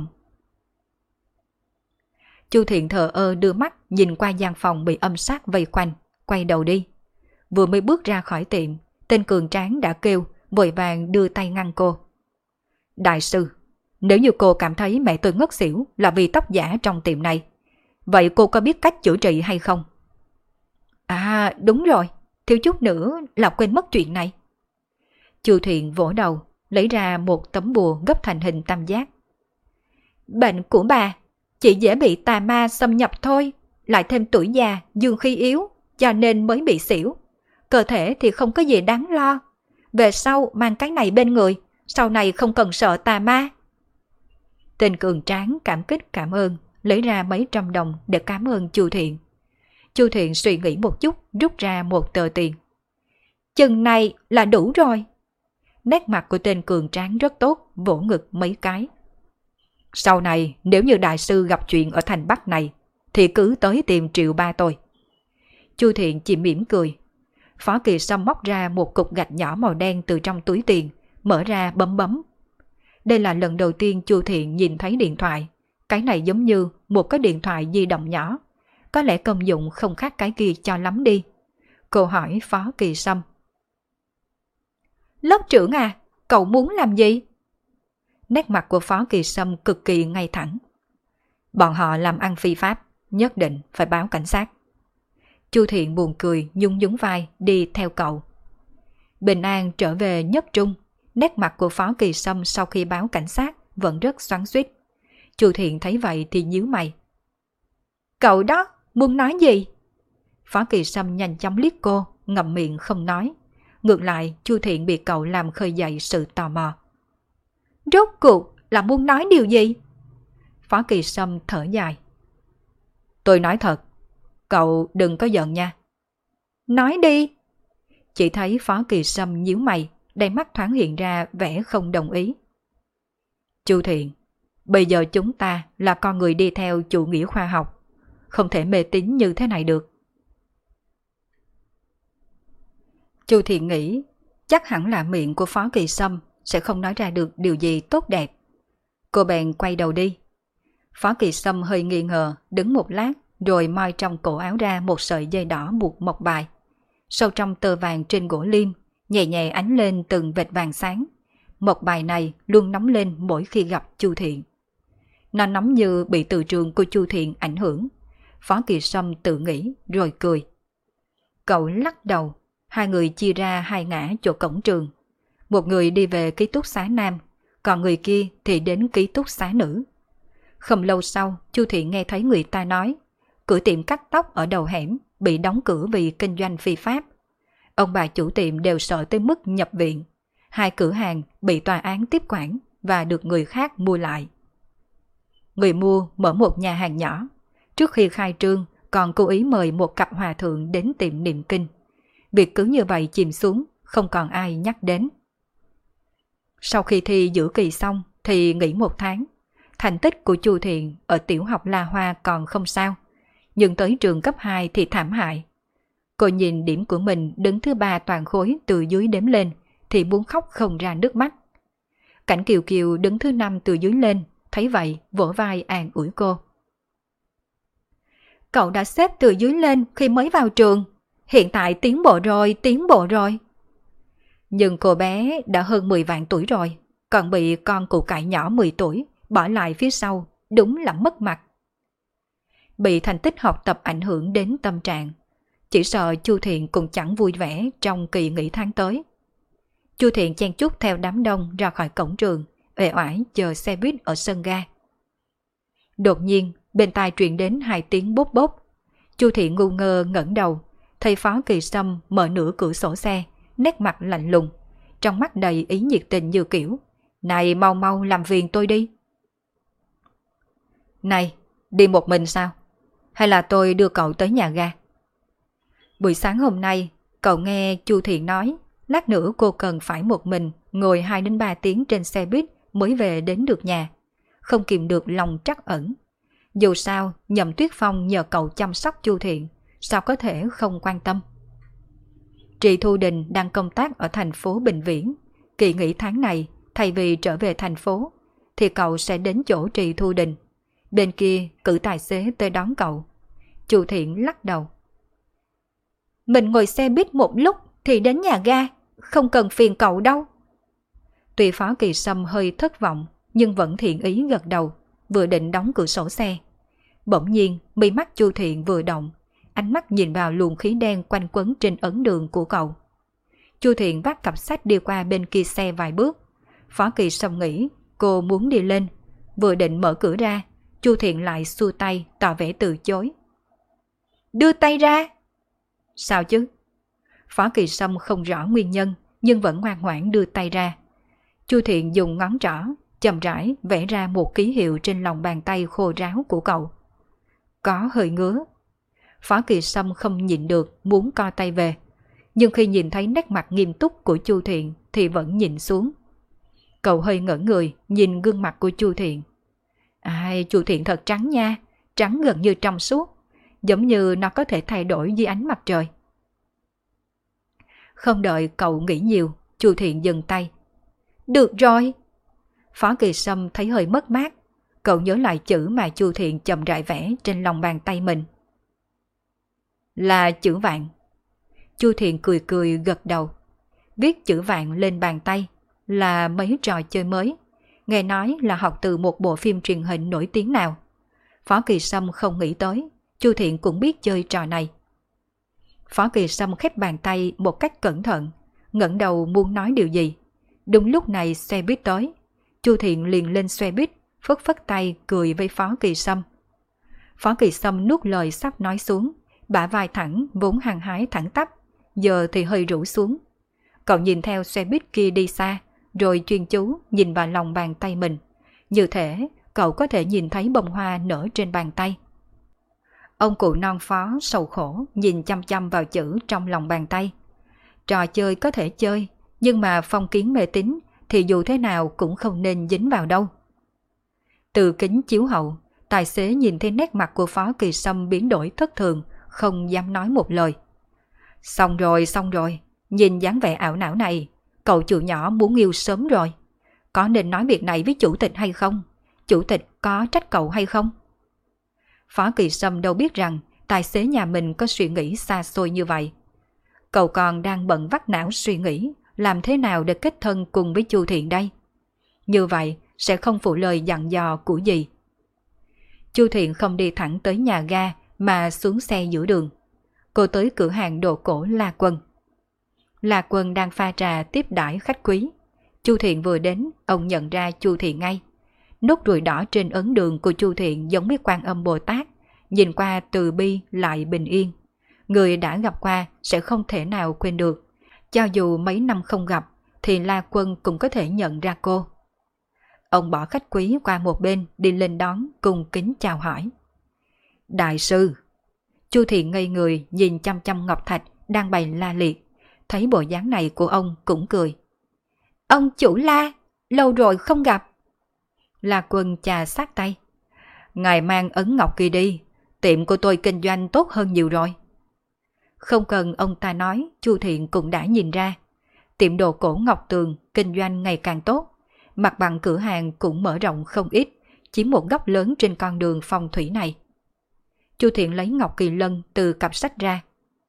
S1: Chu Thiện thờ ơ đưa mắt nhìn qua gian phòng bị âm sát vây quanh, quay đầu đi. Vừa mới bước ra khỏi tiệm Tên cường tráng đã kêu, vội vàng đưa tay ngăn cô. Đại sư, nếu như cô cảm thấy mẹ tôi ngất xỉu là vì tóc giả trong tiệm này, vậy cô có biết cách chữa trị hay không? À đúng rồi, thiếu chút nữa là quên mất chuyện này. Chu Thiện vỗ đầu, lấy ra một tấm bùa gấp thành hình tam giác. Bệnh của bà chỉ dễ bị tà ma xâm nhập thôi, lại thêm tuổi già, dương khí yếu, cho nên mới bị xỉu. Cơ thể thì không có gì đáng lo. Về sau mang cái này bên người, sau này không cần sợ tà ma. Tên cường tráng cảm kích cảm ơn, lấy ra mấy trăm đồng để cảm ơn Chu Thiện. Chu Thiện suy nghĩ một chút, rút ra một tờ tiền. Chừng này là đủ rồi. Nét mặt của tên cường tráng rất tốt, vỗ ngực mấy cái. Sau này nếu như đại sư gặp chuyện ở thành Bắc này thì cứ tới tìm Triệu ba tôi. Chu Thiện chỉ mỉm cười. Phó Kỳ Sâm móc ra một cục gạch nhỏ màu đen từ trong túi tiền, mở ra bấm bấm. Đây là lần đầu tiên Chu Thiện nhìn thấy điện thoại. Cái này giống như một cái điện thoại di động nhỏ. Có lẽ công dụng không khác cái kia cho lắm đi. Cô hỏi Phó Kỳ Sâm. Lớp trưởng à, cậu muốn làm gì? Nét mặt của Phó Kỳ Sâm cực kỳ ngay thẳng. Bọn họ làm ăn phi pháp, nhất định phải báo cảnh sát. Chu Thiện buồn cười, nhún nhún vai đi theo cậu. Bình an trở về Nhất Trung, nét mặt của Phó Kỳ Sâm sau khi báo cảnh sát vẫn rất xoắn xuýt. Chu Thiện thấy vậy thì nhíu mày. Cậu đó, muốn nói gì? Phó Kỳ Sâm nhanh chóng liếc cô, ngậm miệng không nói. Ngược lại, Chu Thiện bị cậu làm khơi dậy sự tò mò. Rốt cuộc là muốn nói điều gì? Phó Kỳ Sâm thở dài. Tôi nói thật, cậu đừng có giận nha. Nói đi. Chỉ thấy Phó Kỳ Sâm nhíu mày, đáy mắt thoáng hiện ra vẻ không đồng ý. Chu Thiện, bây giờ chúng ta là con người đi theo chủ nghĩa khoa học, không thể mê tín như thế này được. Chu Thiện nghĩ chắc hẳn là miệng của Phó Kỳ Sâm sẽ không nói ra được điều gì tốt đẹp. Cô bèn quay đầu đi. Phó Kỳ Sâm hơi nghi ngờ, đứng một lát rồi moi trong cổ áo ra một sợi dây đỏ buộc mộc bài. Sâu trong tơ vàng trên gỗ liêm, nhẹ nhẹ ánh lên từng vệt vàng sáng. Mộc bài này luôn nóng lên mỗi khi gặp Chu Thiện. Nó nóng như bị từ trường của Chu Thiện ảnh hưởng. Phó Kỳ Sâm tự nghĩ rồi cười. Cậu lắc đầu, hai người chia ra hai ngã chỗ cổng trường. Một người đi về ký túc xá nam, còn người kia thì đến ký túc xá nữ. Không lâu sau, Chu Thiện nghe thấy người ta nói, cửa tiệm cắt tóc ở đầu hẻm bị đóng cửa vì kinh doanh phi pháp. Ông bà chủ tiệm đều sợ tới mức nhập viện. Hai cửa hàng bị tòa án tiếp quản và được người khác mua lại. Người mua mở một nhà hàng nhỏ. Trước khi khai trương còn cố ý mời một cặp hòa thượng đến tiệm niệm kinh. Việc cứ như vậy chìm xuống, không còn ai nhắc đến. Sau khi thi giữa kỳ xong thì nghỉ một tháng. Thành tích của Chu Thiện ở tiểu học La Hoa còn không sao, nhưng tới trường cấp 2 thì thảm hại. Cô nhìn điểm của mình đứng thứ 3 toàn khối từ dưới đếm lên thì muốn khóc không ra nước mắt. Cảnh Kiều Kiều đứng thứ 5 từ dưới lên, thấy vậy vỗ vai an ủi cô. Cậu đã xếp từ dưới lên khi mới vào trường, hiện tại tiến bộ rồi. Nhưng cô bé đã hơn 10 vạn tuổi rồi, còn bị con cụ cải nhỏ 10 tuổi bỏ lại phía sau, đúng là mất mặt. Bị thành tích học tập ảnh hưởng đến tâm trạng, chỉ sợ Chu Thiện cũng chẳng vui vẻ trong kỳ nghỉ tháng tới. Chu Thiện chen chúc theo đám đông ra khỏi cổng trường, uể oải chờ xe buýt ở sân ga. Đột nhiên, bên tai truyền đến 2 tiếng bốp bốp. Chu Thiện ngu ngơ ngẩng đầu, thấy Phó Kỳ Sâm mở nửa cửa sổ xe, nét mặt lạnh lùng, trong mắt đầy ý nhiệt tình như kiểu, này mau mau làm phiền tôi đi. Này, đi một mình sao? Hay là tôi đưa cậu tới nhà ga? Buổi sáng hôm nay, cậu nghe Chu Thiện nói, lát nữa cô cần phải một mình ngồi 2 đến 3 tiếng trên xe buýt mới về đến được nhà. Không kìm được lòng trắc ẩn. Dù sao, Nhậm Tuyết Phong nhờ cậu chăm sóc Chu Thiện, sao có thể không quan tâm. Trì Thu Đình đang công tác ở thành phố Bình Viễn. Kỳ nghỉ tháng này, thay vì trở về thành phố, thì cậu sẽ đến chỗ Trì Thu Đình. Bên kia cử tài xế tới đón cậu. Chu Thiện lắc đầu. Mình ngồi xe buýt một lúc thì đến nhà ga,
S2: không cần phiền cậu đâu. Tuy Phó Kỳ Sâm hơi thất vọng, nhưng vẫn thiện ý gật đầu, vừa định đóng cửa sổ xe. Bỗng nhiên, mi mắt Chu Thiện vừa động, ánh mắt nhìn vào luồng khí đen quanh quấn trên ấn đường của cậu. Chu Thiện vác cặp sách đi qua bên kia xe vài bước. Phó Kỳ Sâm nghĩ cô muốn đi lên, vừa định mở cửa ra, Chu Thiện lại xua tay tỏ vẻ từ chối. Đưa tay ra. Sao chứ? Phó Kỳ Sâm không rõ nguyên nhân, nhưng vẫn ngoan ngoãn đưa tay ra. Chu Thiện dùng ngón trỏ chậm rãi vẽ ra một ký hiệu trên lòng bàn tay khô ráo của cậu. Có hơi ngứa. Phó Kỳ Sâm không nhịn được muốn co tay về, nhưng khi nhìn thấy nét mặt nghiêm túc của Chu Thiện thì vẫn nhìn xuống. Cậu hơi ngỡ người nhìn gương mặt của Chu Thiện. Chu Thiện thật trắng nha, trắng gần như trong suốt, giống như nó có thể thay đổi dưới ánh mặt trời. Không đợi cậu nghĩ nhiều, Chu Thiện dừng tay. Được rồi. Phó Kỳ Sâm thấy hơi mất mát, cậu nhớ lại chữ mà Chu Thiện chậm rãi vẽ trên lòng bàn tay mình. Là chữ vạn. Chu Thiện cười cười gật đầu. Viết chữ vạn lên bàn tay là mấy trò chơi mới, nghe nói là học từ một bộ phim truyền hình nổi tiếng nào. Phó Kỳ Sâm không nghĩ tới Chu Thiện cũng biết chơi trò này. Phó Kỳ Sâm khép bàn tay một cách cẩn thận, ngẩng đầu muốn nói điều gì. Đúng lúc này xe buýt tới. Chu Thiện liền lên xe buýt, phất phất tay cười với Phó Kỳ Sâm. Phó Kỳ Sâm nuốt lời sắp nói xuống, bả vai thẳng vốn hăng hái thẳng tắp, giờ thì hơi rũ xuống. Cậu nhìn theo xe buýt kia đi xa, rồi chuyên chú nhìn vào lòng bàn tay mình. Như thể cậu có thể nhìn thấy bông hoa nở trên bàn tay. Ông cụ non phó sầu khổ nhìn chăm chăm vào chữ trong lòng bàn tay. Trò chơi có thể chơi, nhưng mà phong kiến mê tín thì dù thế nào cũng không nên dính vào đâu. Từ kính chiếu hậu, tài xế nhìn thấy nét mặt của Phó Kỳ Sâm biến đổi thất thường, không dám nói một lời. Xong rồi, nhìn dáng vẻ ảo não này, cậu chủ nhỏ muốn yêu sớm rồi. Có nên nói việc này với chủ tịch hay không? Chủ tịch có trách cậu hay không? Phó Kỳ Sâm đâu biết rằng tài xế nhà mình có suy nghĩ xa xôi như vậy. Cậu còn đang bận vắt não suy nghĩ làm thế nào để kết thân cùng với Chu Thiện đây. Như vậy sẽ không phụ lời dặn dò của dì. Chu Thiện không đi thẳng tới nhà ga mà xuống xe giữa đường. Cô tới cửa hàng đồ cổ La Quân. La Quân đang pha trà tiếp đãi khách quý. Chu Thiện vừa đến, ông nhận ra Chu Thiện ngay. Nốt ruồi đỏ trên ấn đường của Chu Thiện giống với Quan Âm Bồ Tát, nhìn qua từ bi lại bình yên. Người đã gặp qua sẽ không thể nào quên được. Cho dù mấy năm không gặp thì La Quân cũng có thể nhận ra cô. Ông bỏ khách quý qua một bên đi lên đón cùng kính chào hỏi. Đại sư. Chu Thiện ngây người nhìn chăm chăm ngọc thạch đang bày la liệt. Thấy bộ dáng này của ông cũng cười. Ông chủ La, lâu rồi không gặp. La Quân chà sát tay. Ngài mang ấn ngọc kia đi, tiệm của tôi kinh doanh tốt hơn nhiều rồi. Không cần ông ta nói, Chu Thiện cũng đã nhìn ra. Tiệm đồ cổ Ngọc Tường kinh doanh ngày càng tốt. Mặt bằng cửa hàng cũng mở rộng không ít, chiếm một góc lớn trên con đường phong thủy này. Chu Thiện lấy ngọc kỳ lân từ cặp sách ra.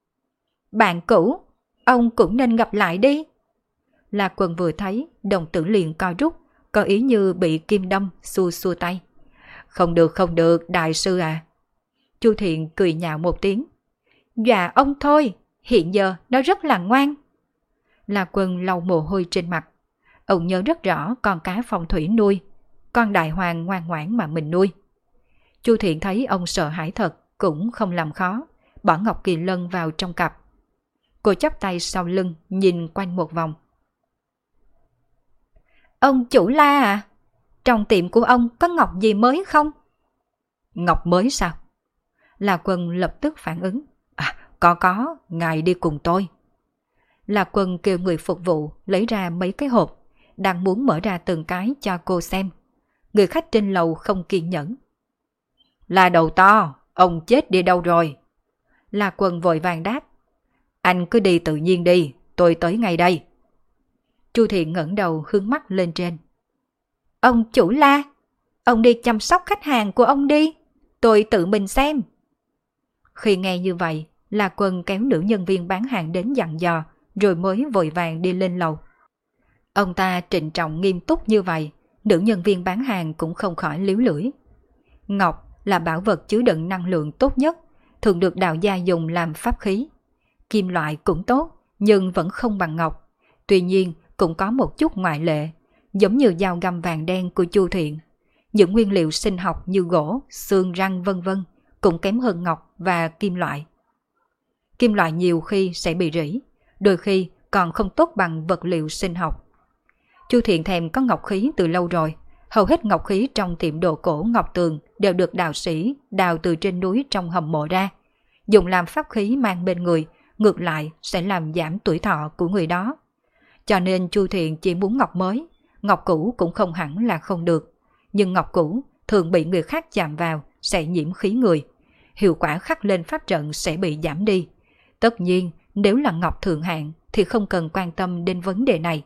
S2: Bạn cũ, ông cũng nên gặp lại đi. La Quân vừa thấy, đồng tử liền co rút, có ý như bị kim đâm, xua xua tay. Không được, đại sư à. Chu Thiện cười nhạo một tiếng. Dạ ông thôi, hiện giờ nó rất là ngoan. La Quân lau mồ hôi trên mặt. Ông nhớ rất rõ con cá phong thủy nuôi, con đại hoàng ngoan ngoãn mà mình nuôi. Chu Thiện thấy ông sợ hãi thật, cũng không làm khó, bỏ ngọc kỳ lân vào trong cặp. Cô chắp tay sau lưng, nhìn quanh một vòng. Ông chủ La à, trong tiệm của ông có ngọc gì mới không? Ngọc mới sao? La Quân lập tức phản ứng. Có, ngài đi cùng tôi. La Quân kêu người phục vụ lấy ra mấy cái hộp, đang muốn mở ra từng cái cho cô xem. Người khách trên lầu không kiên nhẫn. Là đầu to, ông chết đi đâu rồi? La Quân vội vàng đáp. Anh cứ đi tự nhiên đi, tôi tới ngay đây. Chu Thiện ngẩng đầu hướng mắt lên trên. Ông chủ La, ông đi chăm sóc khách hàng của ông đi, tôi tự mình xem. Khi nghe như vậy, La Quân kéo nữ nhân viên bán hàng đến dặn dò, rồi mới vội vàng đi lên lầu. Ông ta trịnh trọng nghiêm túc như vậy, nữ nhân viên bán hàng cũng không khỏi líu lưỡi. Ngọc là bảo vật chứa đựng năng lượng tốt nhất, thường được đạo gia dùng làm pháp khí. Kim loại cũng tốt, nhưng vẫn không bằng ngọc. Tuy nhiên, cũng có một chút ngoại lệ, giống như dao găm vàng đen của Chu Thiện. Những nguyên liệu sinh học như gỗ, xương răng vân vân cũng kém hơn ngọc và kim loại. Kim loại nhiều khi sẽ bị rỉ, đôi khi còn không tốt bằng vật liệu sinh học. Chu Thiện thèm có ngọc khí từ lâu rồi. Hầu hết ngọc khí trong tiệm đồ cổ Ngọc Tường đều được đạo sĩ đào từ trên núi trong hầm mộ ra. Dùng làm pháp khí mang bên người, ngược lại sẽ làm giảm tuổi thọ của người đó. Cho nên Chu Thiện chỉ muốn ngọc mới, ngọc cũ cũng không hẳn là không được. Nhưng ngọc cũ thường bị người khác chạm vào sẽ nhiễm khí người. Hiệu quả khắc lên pháp trận sẽ bị giảm đi. Tất nhiên, nếu là ngọc thượng hạng thì không cần quan tâm đến vấn đề này.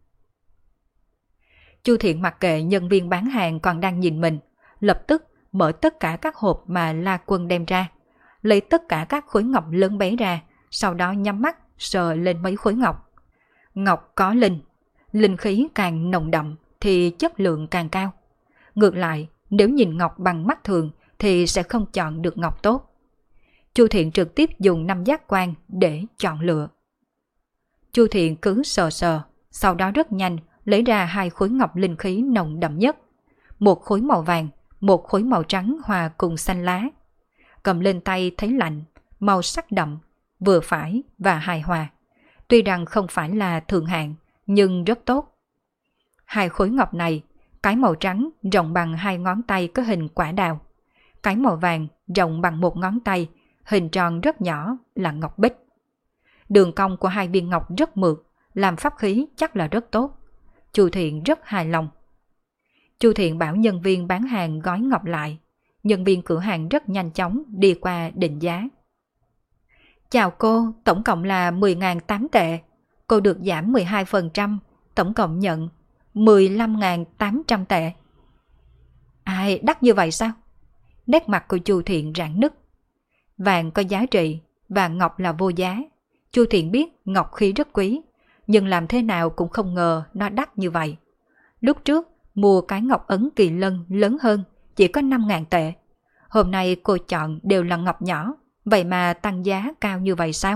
S2: Chu Thiện mặc kệ nhân viên bán hàng còn đang nhìn mình, lập tức mở tất cả các hộp mà La Quân đem ra, lấy tất cả các khối ngọc lớn bé ra, sau đó nhắm mắt sờ lên mấy khối ngọc. Ngọc có linh, linh khí càng nồng đậm thì chất lượng càng cao. Ngược lại, nếu nhìn ngọc bằng mắt thường thì sẽ không chọn được ngọc tốt. Chu Thiện trực tiếp dùng 5 giác quan để chọn lựa. Chu Thiện cứ sờ sờ, sau đó rất nhanh lấy ra 2 khối ngọc linh khí nồng đậm nhất, một khối màu vàng, một khối màu trắng hòa cùng xanh lá. Cầm lên tay thấy lạnh, màu sắc đậm, vừa phải và hài hòa. Tuy rằng không phải là thượng hạng, nhưng rất tốt. 2 khối ngọc này, cái màu trắng rộng bằng 2 ngón tay có hình quả đào, cái màu vàng rộng bằng 1 ngón tay, hình tròn rất nhỏ là ngọc bích. Đường cong của 2 viên ngọc rất mượt, làm pháp khí chắc là rất tốt. Chu Thiện rất hài lòng. Chu Thiện bảo nhân viên bán hàng gói ngọc lại. Nhân viên cửa hàng rất nhanh chóng đi qua định giá. Chào cô, tổng cộng là 10.800 tệ. Cô được giảm 12%, tổng cộng nhận 15.800 tệ. Ai, đắt như vậy sao? Nét mặt của Chu Thiện rạn nứt. Vàng có giá trị, và ngọc là vô giá. Chu Thiện biết ngọc khí rất quý, nhưng làm thế nào cũng không ngờ nó đắt như vậy. Lúc trước, mua cái ngọc ấn kỳ lân lớn hơn, chỉ có 5.000 tệ. Hôm nay cô chọn đều là ngọc nhỏ, vậy mà tăng giá cao như vậy sao?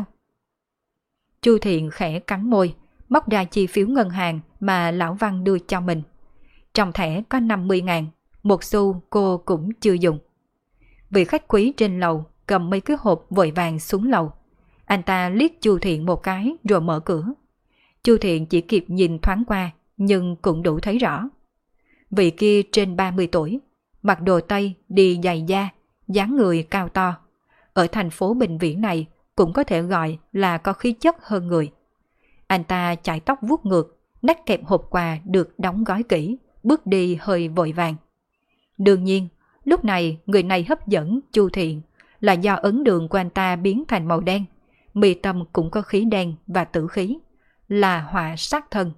S2: Chu Thiện khẽ cắn môi, móc ra chi phiếu ngân hàng mà Lão Văn đưa cho mình. Trong thẻ có 50.000, một xu cô cũng chưa dùng. Vị khách quý trên lầu cầm mấy cái hộp vội vàng xuống lầu. Anh ta liếc Chu Thiện một cái rồi mở cửa. Chu Thiện chỉ kịp nhìn thoáng qua, nhưng cũng đủ thấy rõ. Vị kia trên 30 tuổi, mặc đồ Tây, đi giày da, dáng người cao to. Ở thành phố Bình Viễn này cũng có thể gọi là có khí chất hơn người. Anh ta chải tóc vuốt ngược, nách kẹp hộp quà được đóng gói kỹ, bước đi hơi vội vàng. Đương nhiên, lúc này người này hấp dẫn Chu Thiện là do ấn đường của anh ta biến thành màu đen, mi tâm cũng có khí đen và tử khí, là họa sát thân.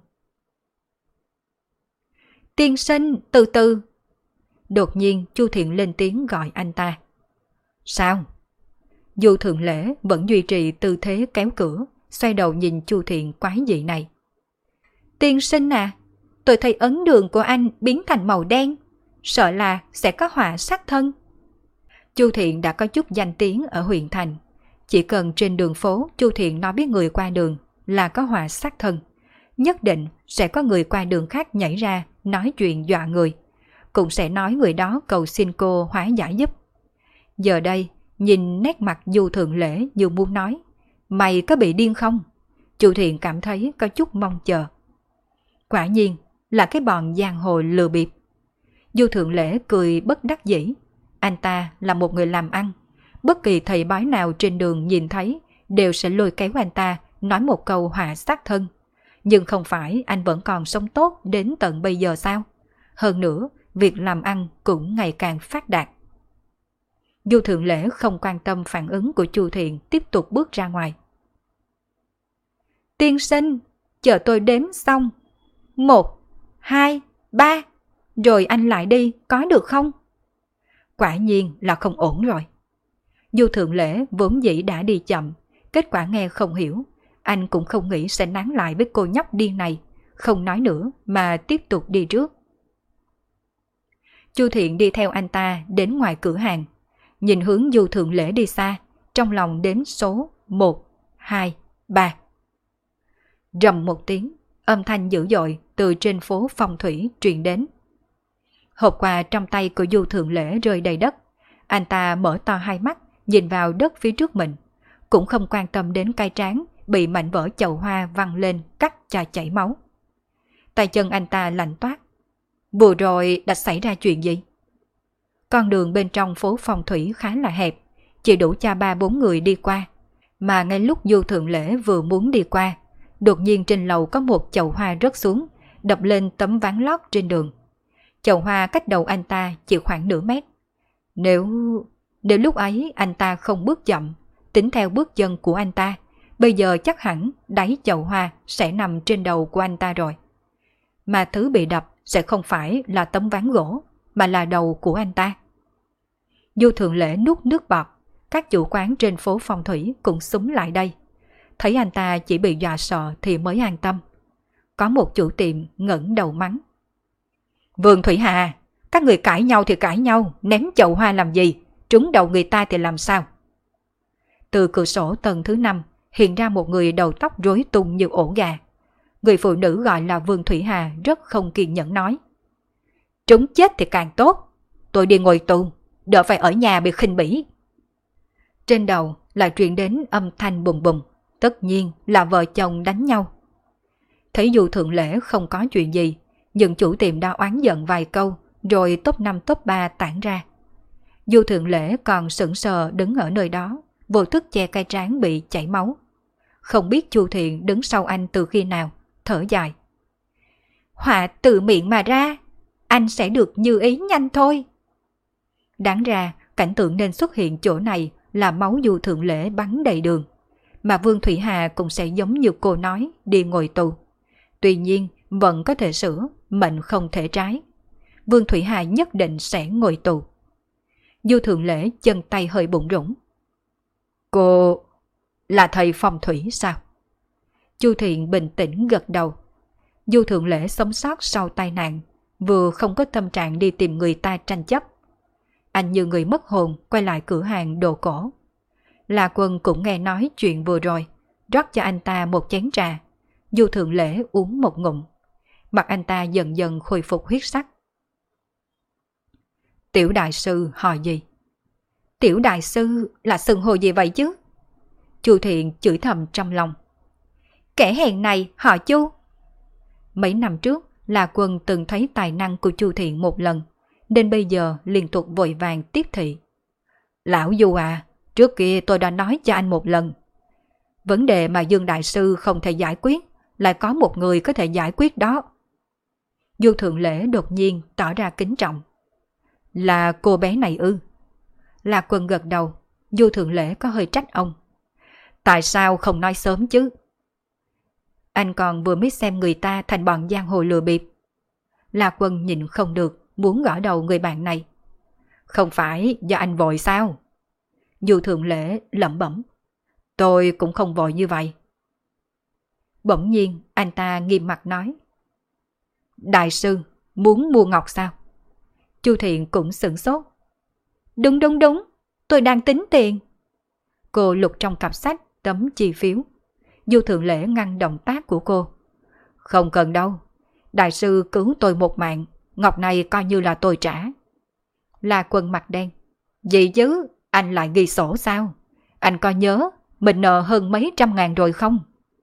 S2: Tiên sinh, từ từ. Đột nhiên Chu Thiện lên tiếng gọi anh ta. Sao? Du Thượng Lễ vẫn duy trì tư thế kéo cửa, xoay đầu nhìn Chu Thiện quái dị này. Tiên sinh à, tôi thấy ấn đường của anh biến thành màu đen, sợ là sẽ có họa sát thân. Chu Thiện đã có chút danh tiếng ở huyện thành. Chỉ cần trên đường phố Chu Thiện nói biết người qua đường là có họa sát thân, nhất định sẽ có người qua đường khác nhảy ra nói chuyện dọa người, cũng sẽ nói người đó cầu xin cô hóa giải giúp. Giờ đây, nhìn nét mặt Du Thượng Lễ như muốn nói, mày có bị điên không? Chu Thiện cảm thấy có chút mong chờ. Quả nhiên là cái bọn giang hồ lừa bịp. Du Thượng Lễ cười bất đắc dĩ. Anh ta là một người làm ăn, bất kỳ thầy bói nào trên đường nhìn thấy đều sẽ lôi kéo anh ta nói một câu họa sát thân. Nhưng không phải anh vẫn còn sống tốt đến tận bây giờ sao? Hơn nữa, việc làm ăn cũng ngày càng phát đạt. Du Thượng Lễ không quan tâm phản ứng của Chu Thiện, tiếp tục bước ra ngoài. Tiên sinh, chờ tôi đếm xong. 1, 2, 3, rồi anh lại đi, có được không? Quả nhiên là không ổn rồi. Du Thượng Lễ vốn dĩ đã đi chậm, kết quả nghe không hiểu. anh cũng không nghĩ sẽ nán lại với cô nhóc điên này, không nói nữa mà tiếp tục đi trước. Chu Thiện đi theo anh ta đến ngoài cửa hàng, nhìn hướng Du Thượng Lễ đi xa, trong lòng đếm số 1, 2, 3. Rầm một tiếng, âm thanh dữ dội từ trên phố Phong Thủy truyền đến. Hộp quà trong tay của Du Thượng Lễ rơi đầy đất. Anh ta mở to hai mắt, nhìn vào đất phía trước mình, cũng không quan tâm đến cái trán bị mảnh vỡ chậu hoa văng lên cắt cho chảy máu. Tay chân anh ta lạnh toát. Vừa rồi đã xảy ra chuyện gì? Con đường bên trong phố Phong Thủy khá là hẹp, chỉ đủ cho 3-4 người đi qua. Mà ngay lúc Du Thượng Lễ vừa muốn đi qua, đột nhiên trên lầu có một chậu hoa rớt xuống, đập lên tấm ván lót trên đường. Chậu hoa cách đầu anh ta chỉ khoảng nửa mét. Nếu lúc ấy anh ta không bước chậm, tính theo bước chân của anh ta, bây giờ chắc hẳn đáy chậu hoa sẽ nằm trên đầu của anh ta rồi. Mà thứ bị đập sẽ không phải là tấm ván gỗ, mà là đầu của anh ta. Du Thượng Lễ nuốt nước bọt, các chủ quán trên phố Phong Thủy cũng xúm lại đây. Thấy anh ta chỉ bị dọa sợ thì mới an tâm. Có một chủ tiệm ngẩng đầu mắng. Vương Thủy Hà, các người cãi nhau thì cãi nhau, ném chậu hoa làm gì, trúng đầu người ta thì làm sao? Từ cửa sổ tầng thứ 5 hiện ra một người đầu tóc rối tung như ổ gà. Người phụ nữ gọi là Vương Thủy Hà rất không kiên nhẫn nói. Trúng chết thì càng tốt, tôi đi ngồi tù, đỡ phải ở nhà bị khinh bỉ. Trên đầu lại truyền đến âm thanh bùng bùng, tất nhiên là vợ chồng đánh nhau. Thấy Du Thượng Lễ không có chuyện gì, nhưng chủ tiệm đã oán giận vài câu, rồi top 5 top 3 tản ra. Du Thượng Lễ còn sững sờ đứng ở nơi đó, vô thức che cái trán bị chảy máu. Không biết Chu Thiện đứng sau anh từ khi nào, thở dài. Họa từ miệng mà ra, anh sẽ được như ý nhanh thôi. Đáng ra, cảnh tượng nên xuất hiện chỗ này là máu Du Thượng Lễ bắn đầy đường, mà Vương Thủy Hà cũng sẽ giống như cô nói, đi ngồi tù. Tuy nhiên, vẫn có thể sửa, mệnh không thể trái. Vương Thủy Hà nhất định sẽ ngồi tù. Du Thượng Lễ chân tay hơi bụng rủng. Cô là thầy phong thủy sao? Chu Thiện bình tĩnh gật đầu. Du Thượng Lễ sống sót sau tai nạn, vừa không có tâm trạng đi tìm người ta tranh chấp. Anh như người mất hồn quay lại cửa hàng đồ cổ. La Quân cũng nghe nói chuyện vừa rồi, rót cho anh ta một chén trà. Du Thượng Lễ uống một ngụm. Mặt anh ta dần dần khôi phục huyết sắc. Tiểu đại sư hỏi gì? Tiểu đại sư là xưng hô gì vậy chứ? Chu Thiện chửi thầm trong lòng. Kẻ hèn này họ Chu. Mấy năm trước, La Quân từng thấy tài năng của Chu Thiện một lần, nên bây giờ liên tục vội vàng tiếp thị. Lão Du à, trước kia tôi đã nói cho anh một lần. Vấn đề mà Dương đại sư không thể giải quyết, lại có một người có thể giải quyết đó. Du Thượng Lễ đột nhiên tỏ ra kính trọng. Là cô bé này ư? La Quân gật đầu. Du Thượng Lễ có hơi trách ông. Tại sao không nói sớm chứ? Anh còn vừa mới xem người ta thành bọn giang hồ lừa bịp. La Quân nhìn không được, muốn gõ đầu người bạn này. Không phải do anh vội sao? Du Thượng Lễ lẩm bẩm. Tôi cũng không vội như vậy. Bỗng nhiên anh ta nghiêm mặt nói. Đại sư, muốn mua ngọc sao? Chu Thiện cũng sửng sốt. Đúng, tôi đang tính tiền. Cô lục trong cặp sách tấm chi phiếu. Du Thượng Lễ ngăn động tác của cô. Không cần đâu, đại sư cứu tôi một mạng, ngọc này coi như là tôi trả. La Quân mặt đen. Gì chứ, anh lại ghi sổ sao? Anh có nhớ mình nợ hơn mấy trăm ngàn rồi không?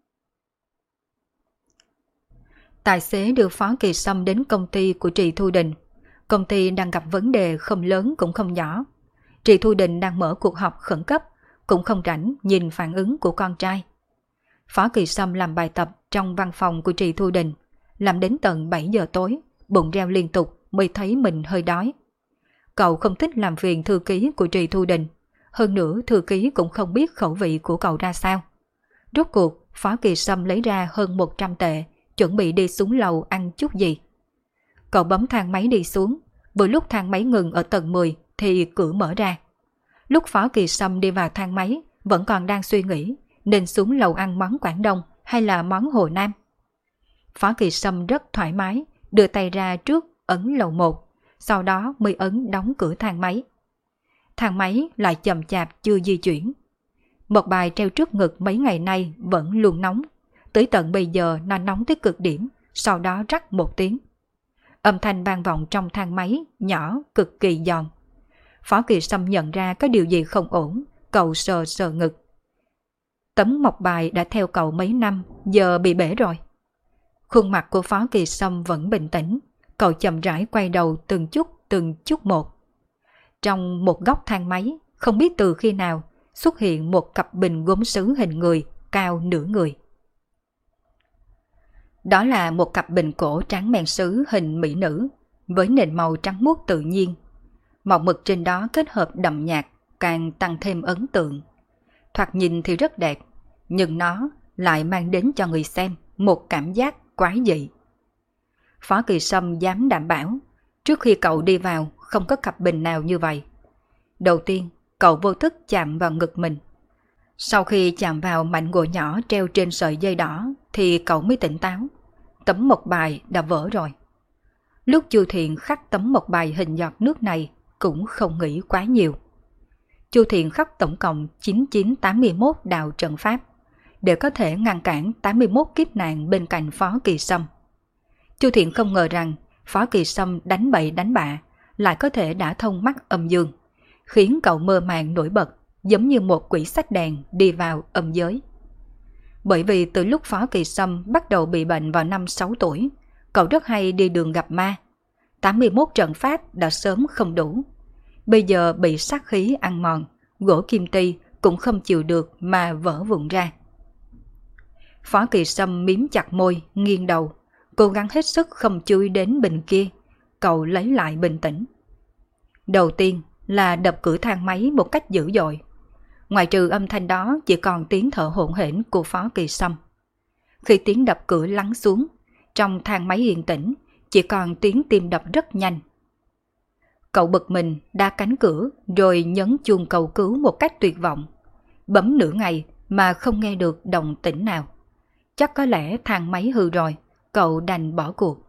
S2: Tài xế đưa Phó Kỳ Sâm đến công ty của Trì Thu Đình. Công ty đang gặp vấn đề không lớn cũng không nhỏ. Trì Thu Đình đang mở cuộc họp khẩn cấp, cũng không rảnh nhìn phản ứng của con trai. Phó Kỳ Sâm làm bài tập trong văn phòng của Trì Thu Đình, làm đến tận 7 giờ tối, bụng reo liên tục mới thấy mình hơi đói. Cậu không thích làm phiền thư ký của Trì Thu Đình, hơn nữa thư ký cũng không biết khẩu vị của cậu ra sao. Rốt cuộc, Phó Kỳ Sâm lấy ra hơn 100 tệ, chuẩn bị đi xuống lầu ăn chút gì. Cậu bấm thang máy đi xuống, vừa lúc thang máy ngừng ở tầng 10 thì cửa mở ra. Lúc Phó Kỳ Sâm đi vào thang máy, vẫn còn đang suy nghĩ, nên xuống lầu ăn món Quảng Đông hay là món Hồ Nam? Phó Kỳ Sâm rất thoải mái, đưa tay ra trước ấn lầu 1, sau đó mới ấn đóng cửa thang máy. Thang máy lại chậm chạp chưa di chuyển. Một bài treo trước ngực mấy ngày nay vẫn luôn nóng, tới tận bây giờ nó nóng tới cực điểm, sau đó rắc một tiếng. Âm thanh vang vọng trong thang máy, nhỏ, cực kỳ giòn. Phó Kỳ Sâm nhận ra có điều gì không ổn, cậu sờ sờ ngực. Tấm mộc bài đã theo cậu mấy năm, giờ bị bể rồi. Khuôn mặt của Phó Kỳ Sâm vẫn bình tĩnh, cậu chậm rãi quay đầu từng chút một. Trong một góc thang máy, không biết từ khi nào, xuất hiện một cặp bình gốm sứ hình người, cao nửa người. Đó là một cặp bình cổ tráng men sứ hình mỹ nữ, với nền màu trắng muốt tự nhiên. Màu mực trên đó kết hợp đậm nhạt, càng tăng thêm ấn tượng. Thoạt nhìn thì rất đẹp, nhưng nó lại mang đến cho người xem một cảm giác quái dị. Phó Kỳ Sâm dám đảm bảo, trước khi cậu đi vào không có cặp bình nào như vậy. Đầu tiên, cậu vô thức chạm vào ngực mình. Sau khi chạm vào mảnh gỗ nhỏ treo trên sợi dây đỏ thì cậu mới tỉnh táo. Tấm mộc bài đã vỡ rồi. Lúc Chu Thiện khắc tấm mộc bài hình giọt nước này cũng không nghĩ quá nhiều. Chu Thiện khắc tổng cộng 9981 đạo trận pháp để có thể ngăn cản 81 kiếp nạn bên cạnh Phó Kỳ Sâm. Chu Thiện không ngờ rằng Phó Kỳ Sâm đánh bậy đánh bạ lại có thể đả thông mắt âm dương, khiến cậu mơ màng nổi bật, giống như một quỷ xách đèn đi vào âm giới. Bởi vì từ lúc Phó Kỳ Sâm bắt đầu bị bệnh vào năm 6 tuổi, cậu rất hay đi đường gặp ma. 81 trận pháp đã sớm không đủ. Bây giờ bị sát khí ăn mòn, gỗ kim ti cũng không chịu được mà vỡ vụn ra. Phó Kỳ Sâm miếm chặt môi, nghiêng đầu, cố gắng hết sức không chú ý đến bình kia. Cậu lấy lại bình tĩnh. Đầu tiên là đập cửa thang máy một cách dữ dội. Ngoài trừ âm thanh đó chỉ còn tiếng thở hổn hển của Phó Kỳ Sâm. Khi tiếng đập cửa lắng xuống, trong thang máy yên tĩnh chỉ còn tiếng tim đập rất nhanh. Cậu bực mình đá cánh cửa rồi nhấn chuông cầu cứu một cách tuyệt vọng. Bấm nửa ngày mà không nghe được động tĩnh nào. Chắc có lẽ thang máy hư rồi, cậu đành bỏ cuộc.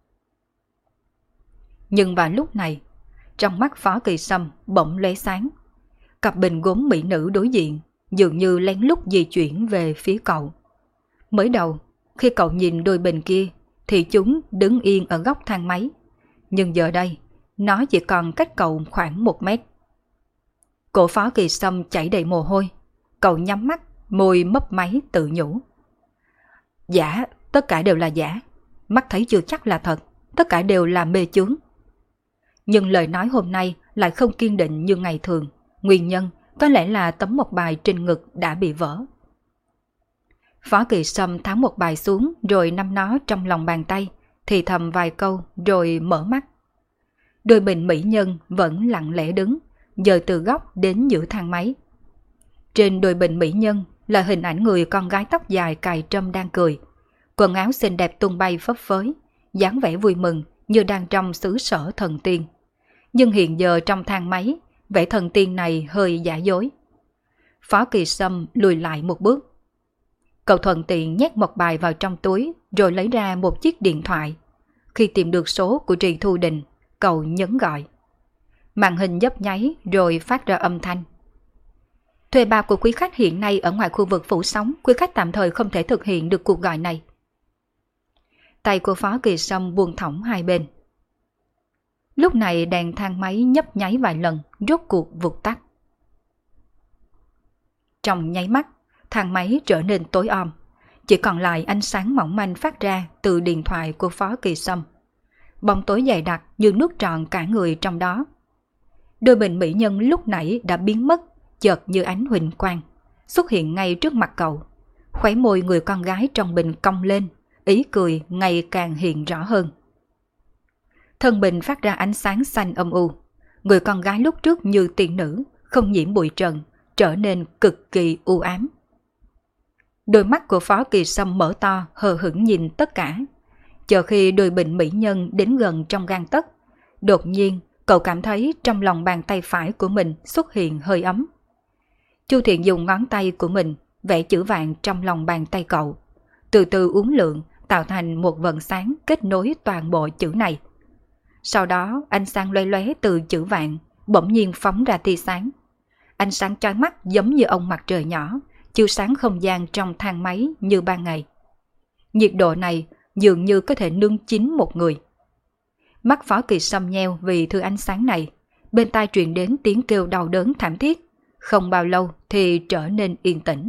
S2: Nhưng vào lúc này, trong mắt Phó Kỳ Sâm bỗng lóe sáng. Cặp bình gốm mỹ nữ đối diện dường như lén lút di chuyển về phía cậu. Mới đầu, khi cậu nhìn đôi bình kia thì chúng đứng yên ở góc thang máy. Nhưng giờ đây, nó chỉ còn cách cậu khoảng 1 mét. Cổ Phó Kỳ Sâm chảy đầy mồ hôi. Cậu nhắm mắt, môi mấp máy tự nhủ. Giả, tất cả đều là giả. Mắt thấy chưa chắc là thật, tất cả đều là mê chướng. Nhưng lời nói hôm nay lại không kiên định như ngày thường. Nguyên nhân có lẽ là tấm mộc bài trên ngực đã bị vỡ. Phó Kỳ Sâm tháo một bài xuống rồi nắm nó trong lòng bàn tay, thì thầm vài câu rồi mở mắt. Đôi bình mỹ nhân vẫn lặng lẽ đứng, dời từ góc đến giữa thang máy. Trên đôi bình mỹ nhân là hình ảnh người con gái tóc dài cài trâm đang cười. Quần áo xinh đẹp tung bay phấp phới, dáng vẻ vui mừng như đang trong xứ sở thần tiên. Nhưng hiện giờ trong thang máy, vẻ thần tiên này hơi giả dối. Phó Kỳ Sâm lùi lại một bước. Cậu thuận tiện nhét một bài vào trong túi rồi lấy ra một chiếc điện thoại. Khi tìm được số của Trì Thu Đình, cậu nhấn gọi. Màn hình nhấp nháy rồi phát ra âm thanh. Thuê bao của quý khách hiện nay ở ngoài khu vực phủ sóng, quý khách tạm thời không thể thực hiện được cuộc gọi này. Tay của Phó Kỳ Sâm buông thõng hai bên. Lúc này đèn thang máy nhấp nháy vài lần, rốt cuộc vụt tắt. Trong nháy mắt, thang máy trở nên tối om, chỉ còn lại ánh sáng mỏng manh phát ra từ điện thoại của Phó Kỳ Sâm. Bóng tối dày đặc như nuốt trọn cả người trong đó. Đôi bình mỹ nhân lúc nãy đã biến mất, chợt như ánh huỳnh quang, xuất hiện ngay trước mặt cậu. Khóe môi người con gái trong bình cong lên, ý cười ngày càng hiện rõ hơn. Thân bình phát ra ánh sáng xanh âm u. Người con gái lúc trước như tiên nữ, không nhiễm bụi trần, trở nên cực kỳ u ám. Đôi mắt của Phó Kỳ Sâm mở to, hờ hững nhìn tất cả. Chờ khi đôi bình mỹ nhân đến gần trong gang tấc, đột nhiên cậu cảm thấy trong lòng bàn tay phải của mình xuất hiện hơi ấm. Chu Thiện dùng ngón tay của mình
S1: vẽ chữ vạn trong lòng bàn tay cậu. Từ từ uốn lượn tạo thành một vần sáng kết nối toàn bộ chữ này. Sau đó ánh sáng lóe lóe từ chữ vạn bỗng nhiên phóng ra tia sáng. Ánh sáng chói mắt giống như ông mặt trời nhỏ, chiếu sáng không gian trong thang máy như ban ngày. Nhiệt độ này dường như có thể nướng chín một người. Mắt Phó Kỳ Sâm nheo vì thứ ánh sáng này, bên tai truyền đến tiếng kêu đau đớn thảm thiết, không bao lâu thì trở nên yên tĩnh.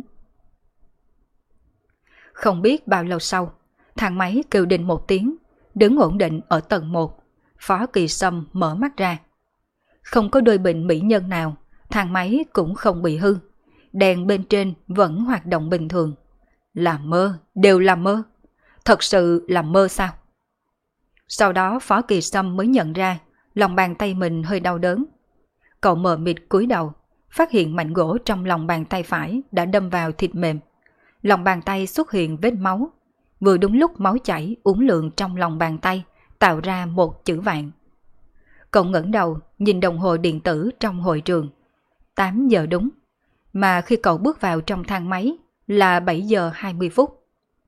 S1: Không biết bao lâu sau, thang máy kêu đinh một tiếng, đứng ổn định ở tầng 1. Phó Kỳ Sâm mở mắt ra. Không có đôi bình mỹ nhân nào, thang máy cũng không bị hư. Đèn bên trên vẫn hoạt động bình thường. Là mơ, đều là mơ. Thật sự là mơ sao? Sau đó Phó Kỳ Sâm mới nhận ra lòng bàn tay mình hơi đau đớn. Cậu mờ mịt cúi đầu, phát hiện mảnh gỗ trong lòng bàn tay phải đã đâm vào thịt mềm. Lòng bàn tay xuất hiện vết máu. Vừa đúng lúc máu chảy uốn lượn trong lòng bàn tay, tạo ra một chữ vạn. Cậu ngẩng đầu nhìn đồng hồ điện tử trong hội trường. 8 giờ đúng. Mà khi cậu bước vào trong thang máy là 7 giờ 20 phút.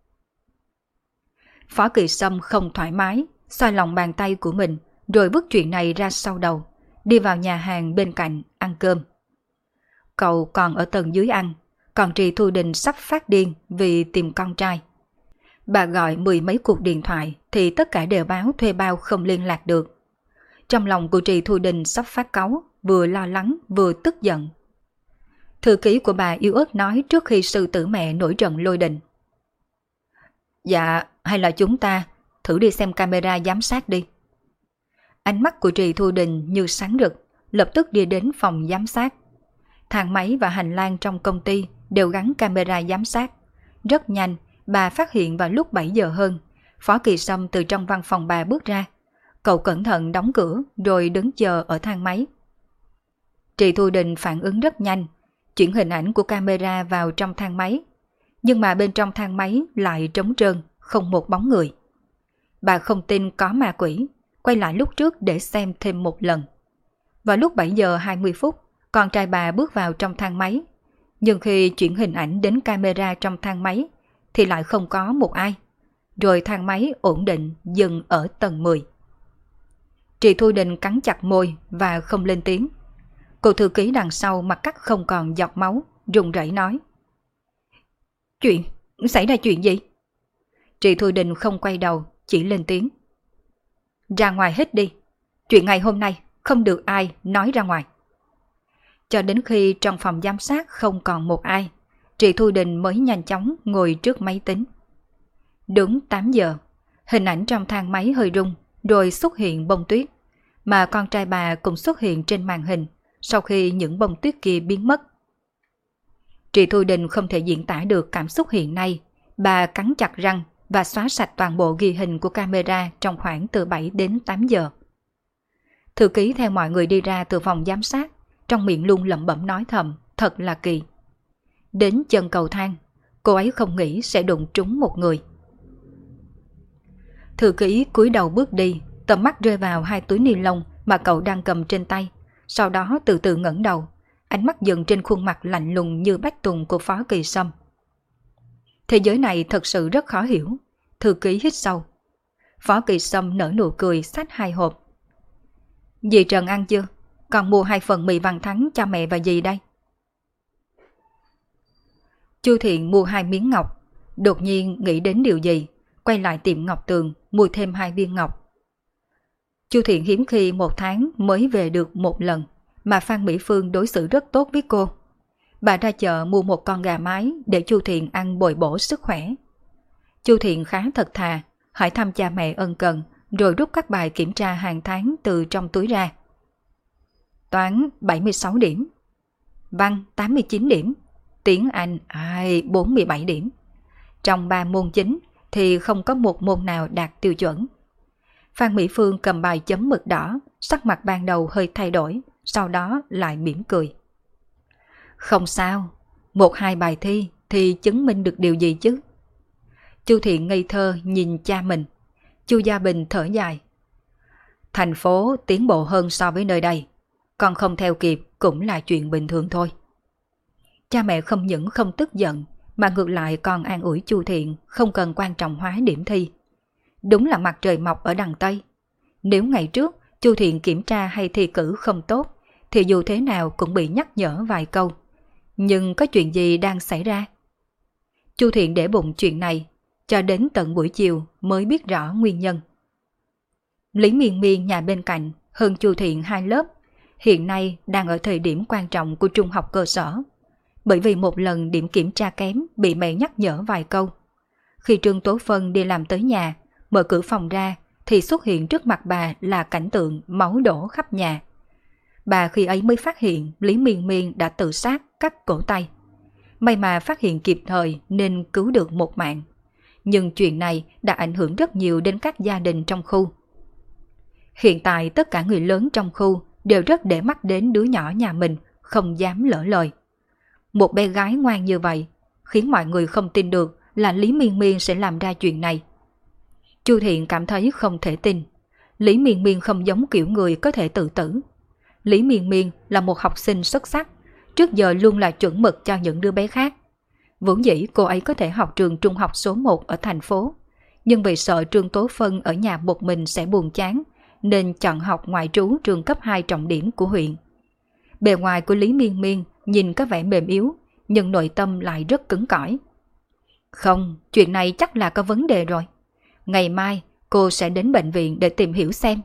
S1: Phó Kỳ Sâm không thoải mái, xoa lòng bàn tay của mình rồi vứt chuyện này ra sau đầu, đi vào nhà hàng bên cạnh ăn cơm. Cậu còn ở tầng dưới ăn, còn Trì Thu Đình sắp phát điên vì tìm con trai. Bà gọi 10 mấy cuộc điện thoại thì tất cả đều báo thuê bao không liên lạc được. Trong lòng của Trì Thu Đình sắp phát cáu, vừa lo lắng vừa tức giận. Thư ký của bà yếu ớt nói trước khi sư tử mẹ nổi trận lôi đình. Dạ, hay là chúng ta thử đi xem camera giám sát đi. Ánh mắt của Trì Thu Đình như sáng rực, lập tức đi đến phòng giám sát. Thang máy và hành lang trong công ty đều gắn camera giám sát. Rất nhanh, bà phát hiện vào lúc 7 giờ hơn, Phó Kỳ Sâm từ trong văn phòng bà bước ra. Cậu cẩn thận đóng cửa rồi đứng chờ ở thang máy. Trì Thu Đình phản ứng rất nhanh, chuyển hình ảnh của camera vào trong thang máy. Nhưng mà bên trong thang máy lại trống trơn, không một bóng người. Bà không tin có ma quỷ, quay lại lúc trước để xem thêm một lần. Vào lúc 7 giờ 20 phút, con trai bà bước vào trong thang máy. Nhưng khi chuyển hình ảnh đến camera trong thang máy, thì lại không có một ai. Rồi thang máy ổn định dừng ở tầng 10. Trì Thu Đình cắn chặt môi và không lên tiếng. Cô thư ký đằng sau mặt cắt không còn giọt máu, run rẩy nói. Xảy ra chuyện gì? Trì Thu Đình không quay đầu, chỉ lên tiếng. Ra ngoài hết đi. Chuyện ngày hôm nay không được ai nói ra ngoài. Cho đến khi trong phòng giám sát không còn một ai, Trì Thu Đình mới nhanh chóng ngồi trước máy tính. Đúng 8 giờ, hình ảnh trong thang máy hơi rung, rồi xuất hiện bông tuyết, mà con trai bà cũng xuất hiện trên màn hình sau khi những bông tuyết kia biến mất. Trì Thu Đình không thể diễn tả được cảm xúc hiện nay, bà cắn chặt răng và xóa sạch toàn bộ ghi hình của camera trong khoảng từ 7 đến 8 giờ. Thư ký theo mọi người đi ra từ phòng giám sát, trong miệng luôn lẩm bẩm nói thầm, thật là kỳ. Đến chân cầu thang, cô ấy không nghĩ sẽ đụng trúng một người. Thư ký cúi đầu bước đi, tầm mắt rơi vào 2 túi ni lông mà cậu đang cầm trên tay, sau đó từ từ ngẩng đầu, ánh mắt dừng trên khuôn mặt lạnh lùng như bách tùng của Phó Kỳ Sâm. Thế giới này thật sự rất khó hiểu. Thư ký hít sâu. Phó Kỳ Sâm nở nụ cười xách 2 hộp. Dì Trần ăn chưa? Còn mua 2 phần mì vàng thắng cho mẹ và dì đây. Chu Thiện mua 2 miếng ngọc, đột nhiên nghĩ đến điều gì, quay lại tiệm ngọc tường mua thêm 2 viên ngọc. Chu Thiện hiếm khi 1 tháng mới về được một lần, mà Phan Mỹ Phương đối xử rất tốt với cô. Bà ra chợ mua một con gà mái để Chu Thiện ăn bồi bổ sức khỏe. Chu Thiện khá thật thà, hỏi thăm cha mẹ ân cần, rồi rút các bài kiểm tra hàng tháng từ trong túi ra. Toán 76 điểm, văn 89 điểm, tiếng Anh 47 điểm. Trong 3 môn chính thì không có một môn nào đạt tiêu chuẩn. Phan Mỹ Phương cầm bài chấm mực đỏ, sắc mặt ban đầu hơi thay đổi, sau đó lại mỉm cười. Không sao, 1-2 bài thi thì chứng minh được điều gì chứ? Chu Thiện ngây thơ nhìn cha mình. Chu Gia Bình thở dài. Thành phố tiến bộ hơn so với nơi đây, còn không theo kịp cũng là chuyện bình thường thôi. Cha mẹ không những không tức giận
S2: mà ngược lại còn an ủi Chu Thiện không cần quan trọng hóa điểm thi. Đúng là mặt trời mọc ở đằng Tây. Nếu ngày trước Chu Thiện kiểm tra hay thi cử không tốt, thì dù thế nào cũng bị nhắc nhở vài câu. Nhưng có chuyện gì đang xảy ra? Chu Thiện để bụng chuyện này, cho đến tận buổi chiều mới biết rõ nguyên nhân. Lý Miên Miên nhà bên cạnh hơn Chu Thiện 2 lớp, hiện nay đang ở thời điểm quan trọng của trung học cơ sở. Bởi vì một lần điểm kiểm tra kém bị mẹ nhắc nhở vài câu. Khi Trương Tố Phân đi làm tới nhà, mở cửa phòng ra thì xuất hiện trước mặt bà là cảnh tượng máu đổ khắp nhà. Bà khi ấy mới phát hiện Lý Miên Miên đã tự sát cắt cổ tay. May mà phát hiện kịp thời nên cứu được một mạng. Nhưng chuyện này đã ảnh hưởng rất nhiều đến các gia đình trong khu. Hiện tại tất cả người lớn trong khu đều rất để mắt đến đứa nhỏ nhà mình, không dám lỡ lời. Một bé gái ngoan như vậy, khiến mọi người không tin được là Lý Miên Miên sẽ làm ra chuyện này. Chu Thiện cảm thấy không thể tin. Lý Miên Miên không giống kiểu người có thể tự tử. Lý Miên Miên là một học sinh xuất sắc, trước giờ luôn là chuẩn mực cho những đứa bé khác. Vốn dĩ cô ấy có thể học trường trung học số 1 ở thành phố, nhưng vì sợ Trương Tố Phân ở nhà một mình sẽ buồn chán, nên chọn học ngoại trú trường cấp 2 trọng điểm của huyện. Bề ngoài của Lý Miên Miên nhìn có vẻ mềm yếu, nhưng nội tâm lại rất cứng cỏi. Không, chuyện này chắc là có vấn đề rồi. Ngày mai cô sẽ đến bệnh viện để tìm hiểu xem.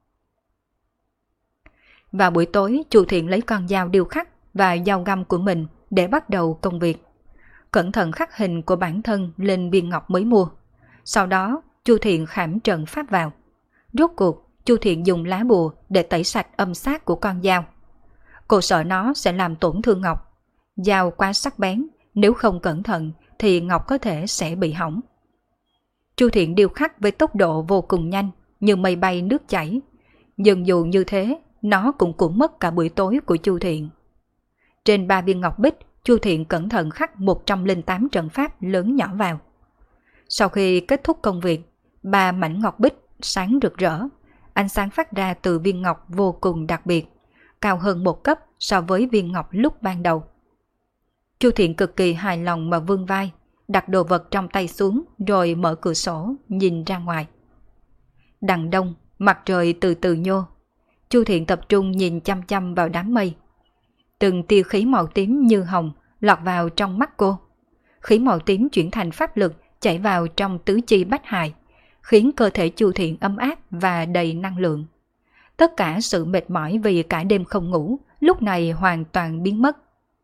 S2: Vào buổi tối, Chu Thiện lấy con dao điêu khắc và dao găm của mình để bắt đầu công việc. Cẩn thận khắc hình của bản thân lên viên ngọc mới mua. Sau đó, Chu Thiện khảm trận pháp vào. Rốt cuộc, Chu Thiện dùng lá bùa để tẩy sạch âm sát của con dao. Cô sợ nó sẽ làm tổn thương ngọc. Dao quá sắc bén, nếu không cẩn thận thì ngọc có thể sẽ bị hỏng. Chu Thiện điêu khắc với tốc độ vô cùng nhanh, như mây bay nước chảy. Nhưng dù như thế, nó cũng mất cả buổi tối của Chu Thiện. Trên 3 viên ngọc bích, Chu Thiện cẩn thận khắc 108 trận pháp lớn nhỏ vào. Sau khi kết thúc công việc, 3 mảnh ngọc bích sáng rực rỡ. Ánh sáng phát ra từ viên ngọc vô cùng đặc biệt, cao hơn một cấp so với viên ngọc lúc ban đầu. Chu Thiện cực kỳ hài lòng mà vươn vai, đặt đồ vật trong tay xuống rồi mở cửa sổ nhìn ra ngoài. Đằng đông, mặt trời từ từ nhô. Chu Thiện tập trung nhìn chăm chăm vào đám mây. Từng tia khí màu tím như hồng lọt vào trong mắt cô. Khí màu tím chuyển thành pháp lực chảy vào trong tứ chi bách hài, khiến cơ thể Chu Thiện ấm áp và đầy năng lượng. Tất cả sự mệt mỏi vì cả đêm không ngủ lúc này hoàn toàn biến mất.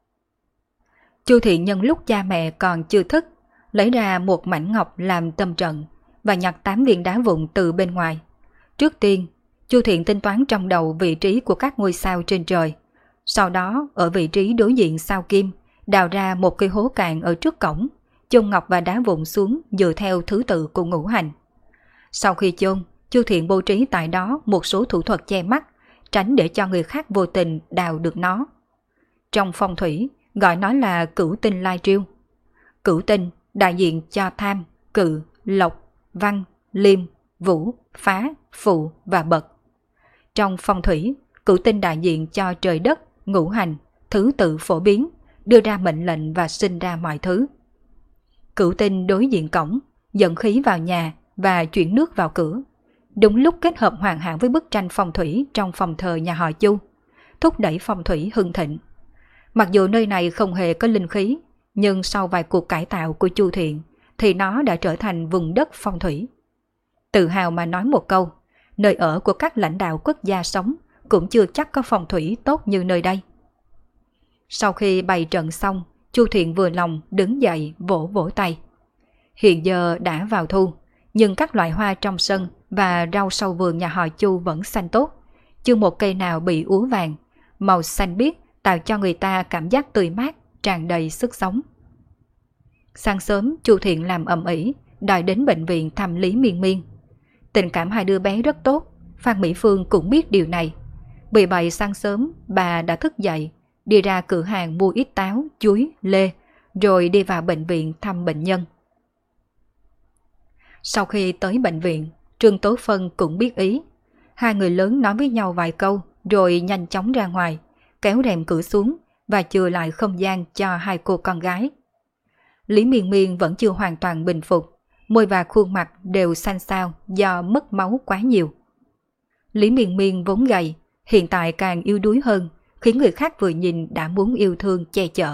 S2: Chu Thiện nhân lúc cha mẹ còn chưa thức, lấy ra một mảnh ngọc làm tâm trận và nhặt 8 viên đá vụn từ bên ngoài. Trước tiên, Chu Thiện tính toán trong đầu vị trí của các ngôi sao trên trời. Sau đó, ở vị trí đối diện sao Kim, đào ra một cái hố cạn ở trước cổng, chôn ngọc và đá vụn xuống dựa theo thứ tự của ngũ hành. Sau khi chôn, Chu Thiện bố trí tại đó một số thủ thuật che mắt, tránh để cho người khác vô tình đào được nó. Trong phong thủy, gọi nó là cửu tinh lai triêu. Cửu tinh đại diện cho tham, cự, lộc, văn, liêm, vũ, phá, phụ và bậc. Trong phong thủy, cửu tinh đại diện cho trời đất, ngũ hành, thứ tự phổ biến, đưa ra mệnh lệnh và sinh ra mọi thứ. Cửu tinh đối diện cổng, dẫn khí vào nhà và chuyển nước vào cửa. Đúng lúc kết hợp hoàn hảo với bức tranh phong thủy trong phòng thờ nhà họ Chu, thúc đẩy phong thủy hưng thịnh. Mặc dù nơi này không hề có linh khí, nhưng sau vài cuộc cải tạo của Chu Thiện thì nó đã trở thành vùng đất phong thủy. Tự hào mà nói một câu, nơi ở của các lãnh đạo quốc gia sống cũng chưa chắc có phong thủy tốt như nơi đây. Sau khi bày trận xong, Chu Thiện vừa lòng đứng dậy vỗ vỗ tay. Hiện giờ đã vào thu, nhưng các loại hoa trong sân và rau sau vườn nhà họ Chu vẫn xanh tốt, chưa một cây nào bị úa vàng, màu xanh biếc tạo cho người ta cảm giác tươi mát, tràn đầy sức sống. Sáng sớm, Chu Thiện làm ầm ĩ, đòi đến bệnh viện thăm Lý Miên Miên. Tình cảm hai đứa bé rất tốt, Phan Mỹ Phương cũng biết điều này. Vì vậy sáng sớm, bà đã thức dậy, đi ra cửa hàng mua ít táo, chuối, lê, rồi đi vào bệnh viện thăm bệnh nhân. Sau khi tới bệnh viện, Trương Tố Phân cũng biết ý. Hai người lớn nói với nhau vài câu, rồi nhanh chóng ra ngoài, kéo rèm cửa xuống và chừa lại không gian cho hai cô con gái. Lý Miên Miên vẫn chưa hoàn toàn bình phục, môi và khuôn mặt đều xanh xao do mất máu quá nhiều. Lý Miên Miên vốn gầy, hiện tại càng yếu đuối hơn, khiến người khác vừa nhìn đã muốn yêu thương che chở.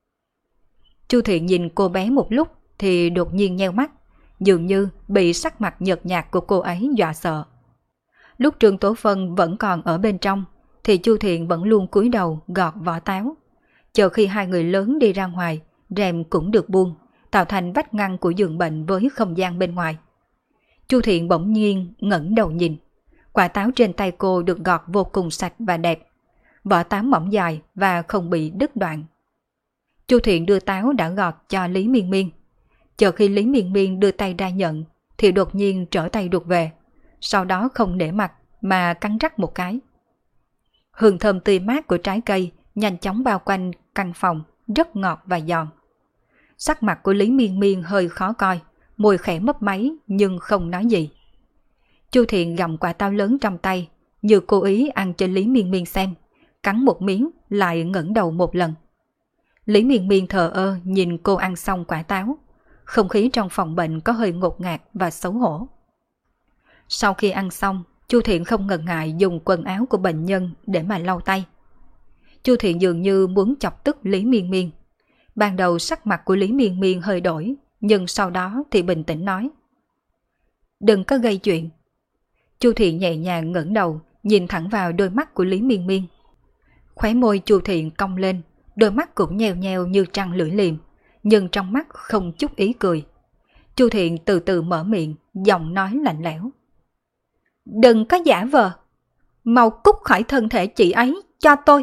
S2: Chu Thiện nhìn cô bé một lúc thì đột nhiên nheo mắt, dường như bị sắc mặt nhợt nhạt của cô ấy dọa sợ. Lúc Trương Tố Phân vẫn còn ở bên trong thì Chu Thiện vẫn luôn cúi đầu gọt vỏ táo. Chờ khi hai người lớn đi ra ngoài, rèm cũng được buông, tạo thành vách ngăn của giường bệnh với không gian bên ngoài. Chu Thiện bỗng nhiên ngẩng đầu nhìn. Quả táo trên tay cô được gọt vô cùng sạch và đẹp. Vỏ táo mỏng dài và không bị đứt đoạn. Chu Thiện đưa táo đã gọt cho Lý Miên Miên. Chờ khi Lý Miên Miên đưa tay ra nhận thì đột nhiên trở tay đục về. Sau đó không nể mặt mà cắn rắc một cái. Hương thơm tươi mát của trái cây nhanh chóng bao quanh căn phòng, rất ngọt và giòn. Sắc mặt của Lý Miên Miên hơi khó coi, môi khẽ mấp máy nhưng không nói gì. Chu Thiện gặm quả táo lớn trong tay, như cố ý ăn cho Lý Miên Miên xem, cắn một miếng lại ngẩng đầu một lần. Lý Miên Miên thờ ơ nhìn cô ăn xong quả táo, không khí trong phòng bệnh có hơi ngột ngạt và xấu hổ. Sau khi ăn xong, Chu Thiện không ngần ngại dùng quần áo của bệnh nhân để mà lau tay. Chu Thiện dường như muốn chọc tức Lý Miên Miên. Ban đầu sắc mặt của Lý Miên Miên hơi đổi, nhưng sau đó thì bình tĩnh nói: "Đừng có gây chuyện." Chu Thiện nhẹ nhàng ngẩng đầu, nhìn thẳng vào đôi mắt của Lý Miên Miên. Khóe môi Chu Thiện cong lên, đôi mắt cũng nheo nheo như trăng lưỡi liềm, nhưng trong mắt không chút ý cười. Chu Thiện từ từ mở miệng, giọng nói lạnh lẽo: "Đừng có giả vờ, mau cút khỏi thân thể chị ấy cho tôi."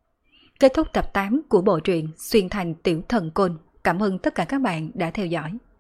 S2: Kết thúc tập 8 của bộ truyện Xuyên Thành Tiểu Thần Côn. Cảm ơn tất cả các bạn đã theo dõi.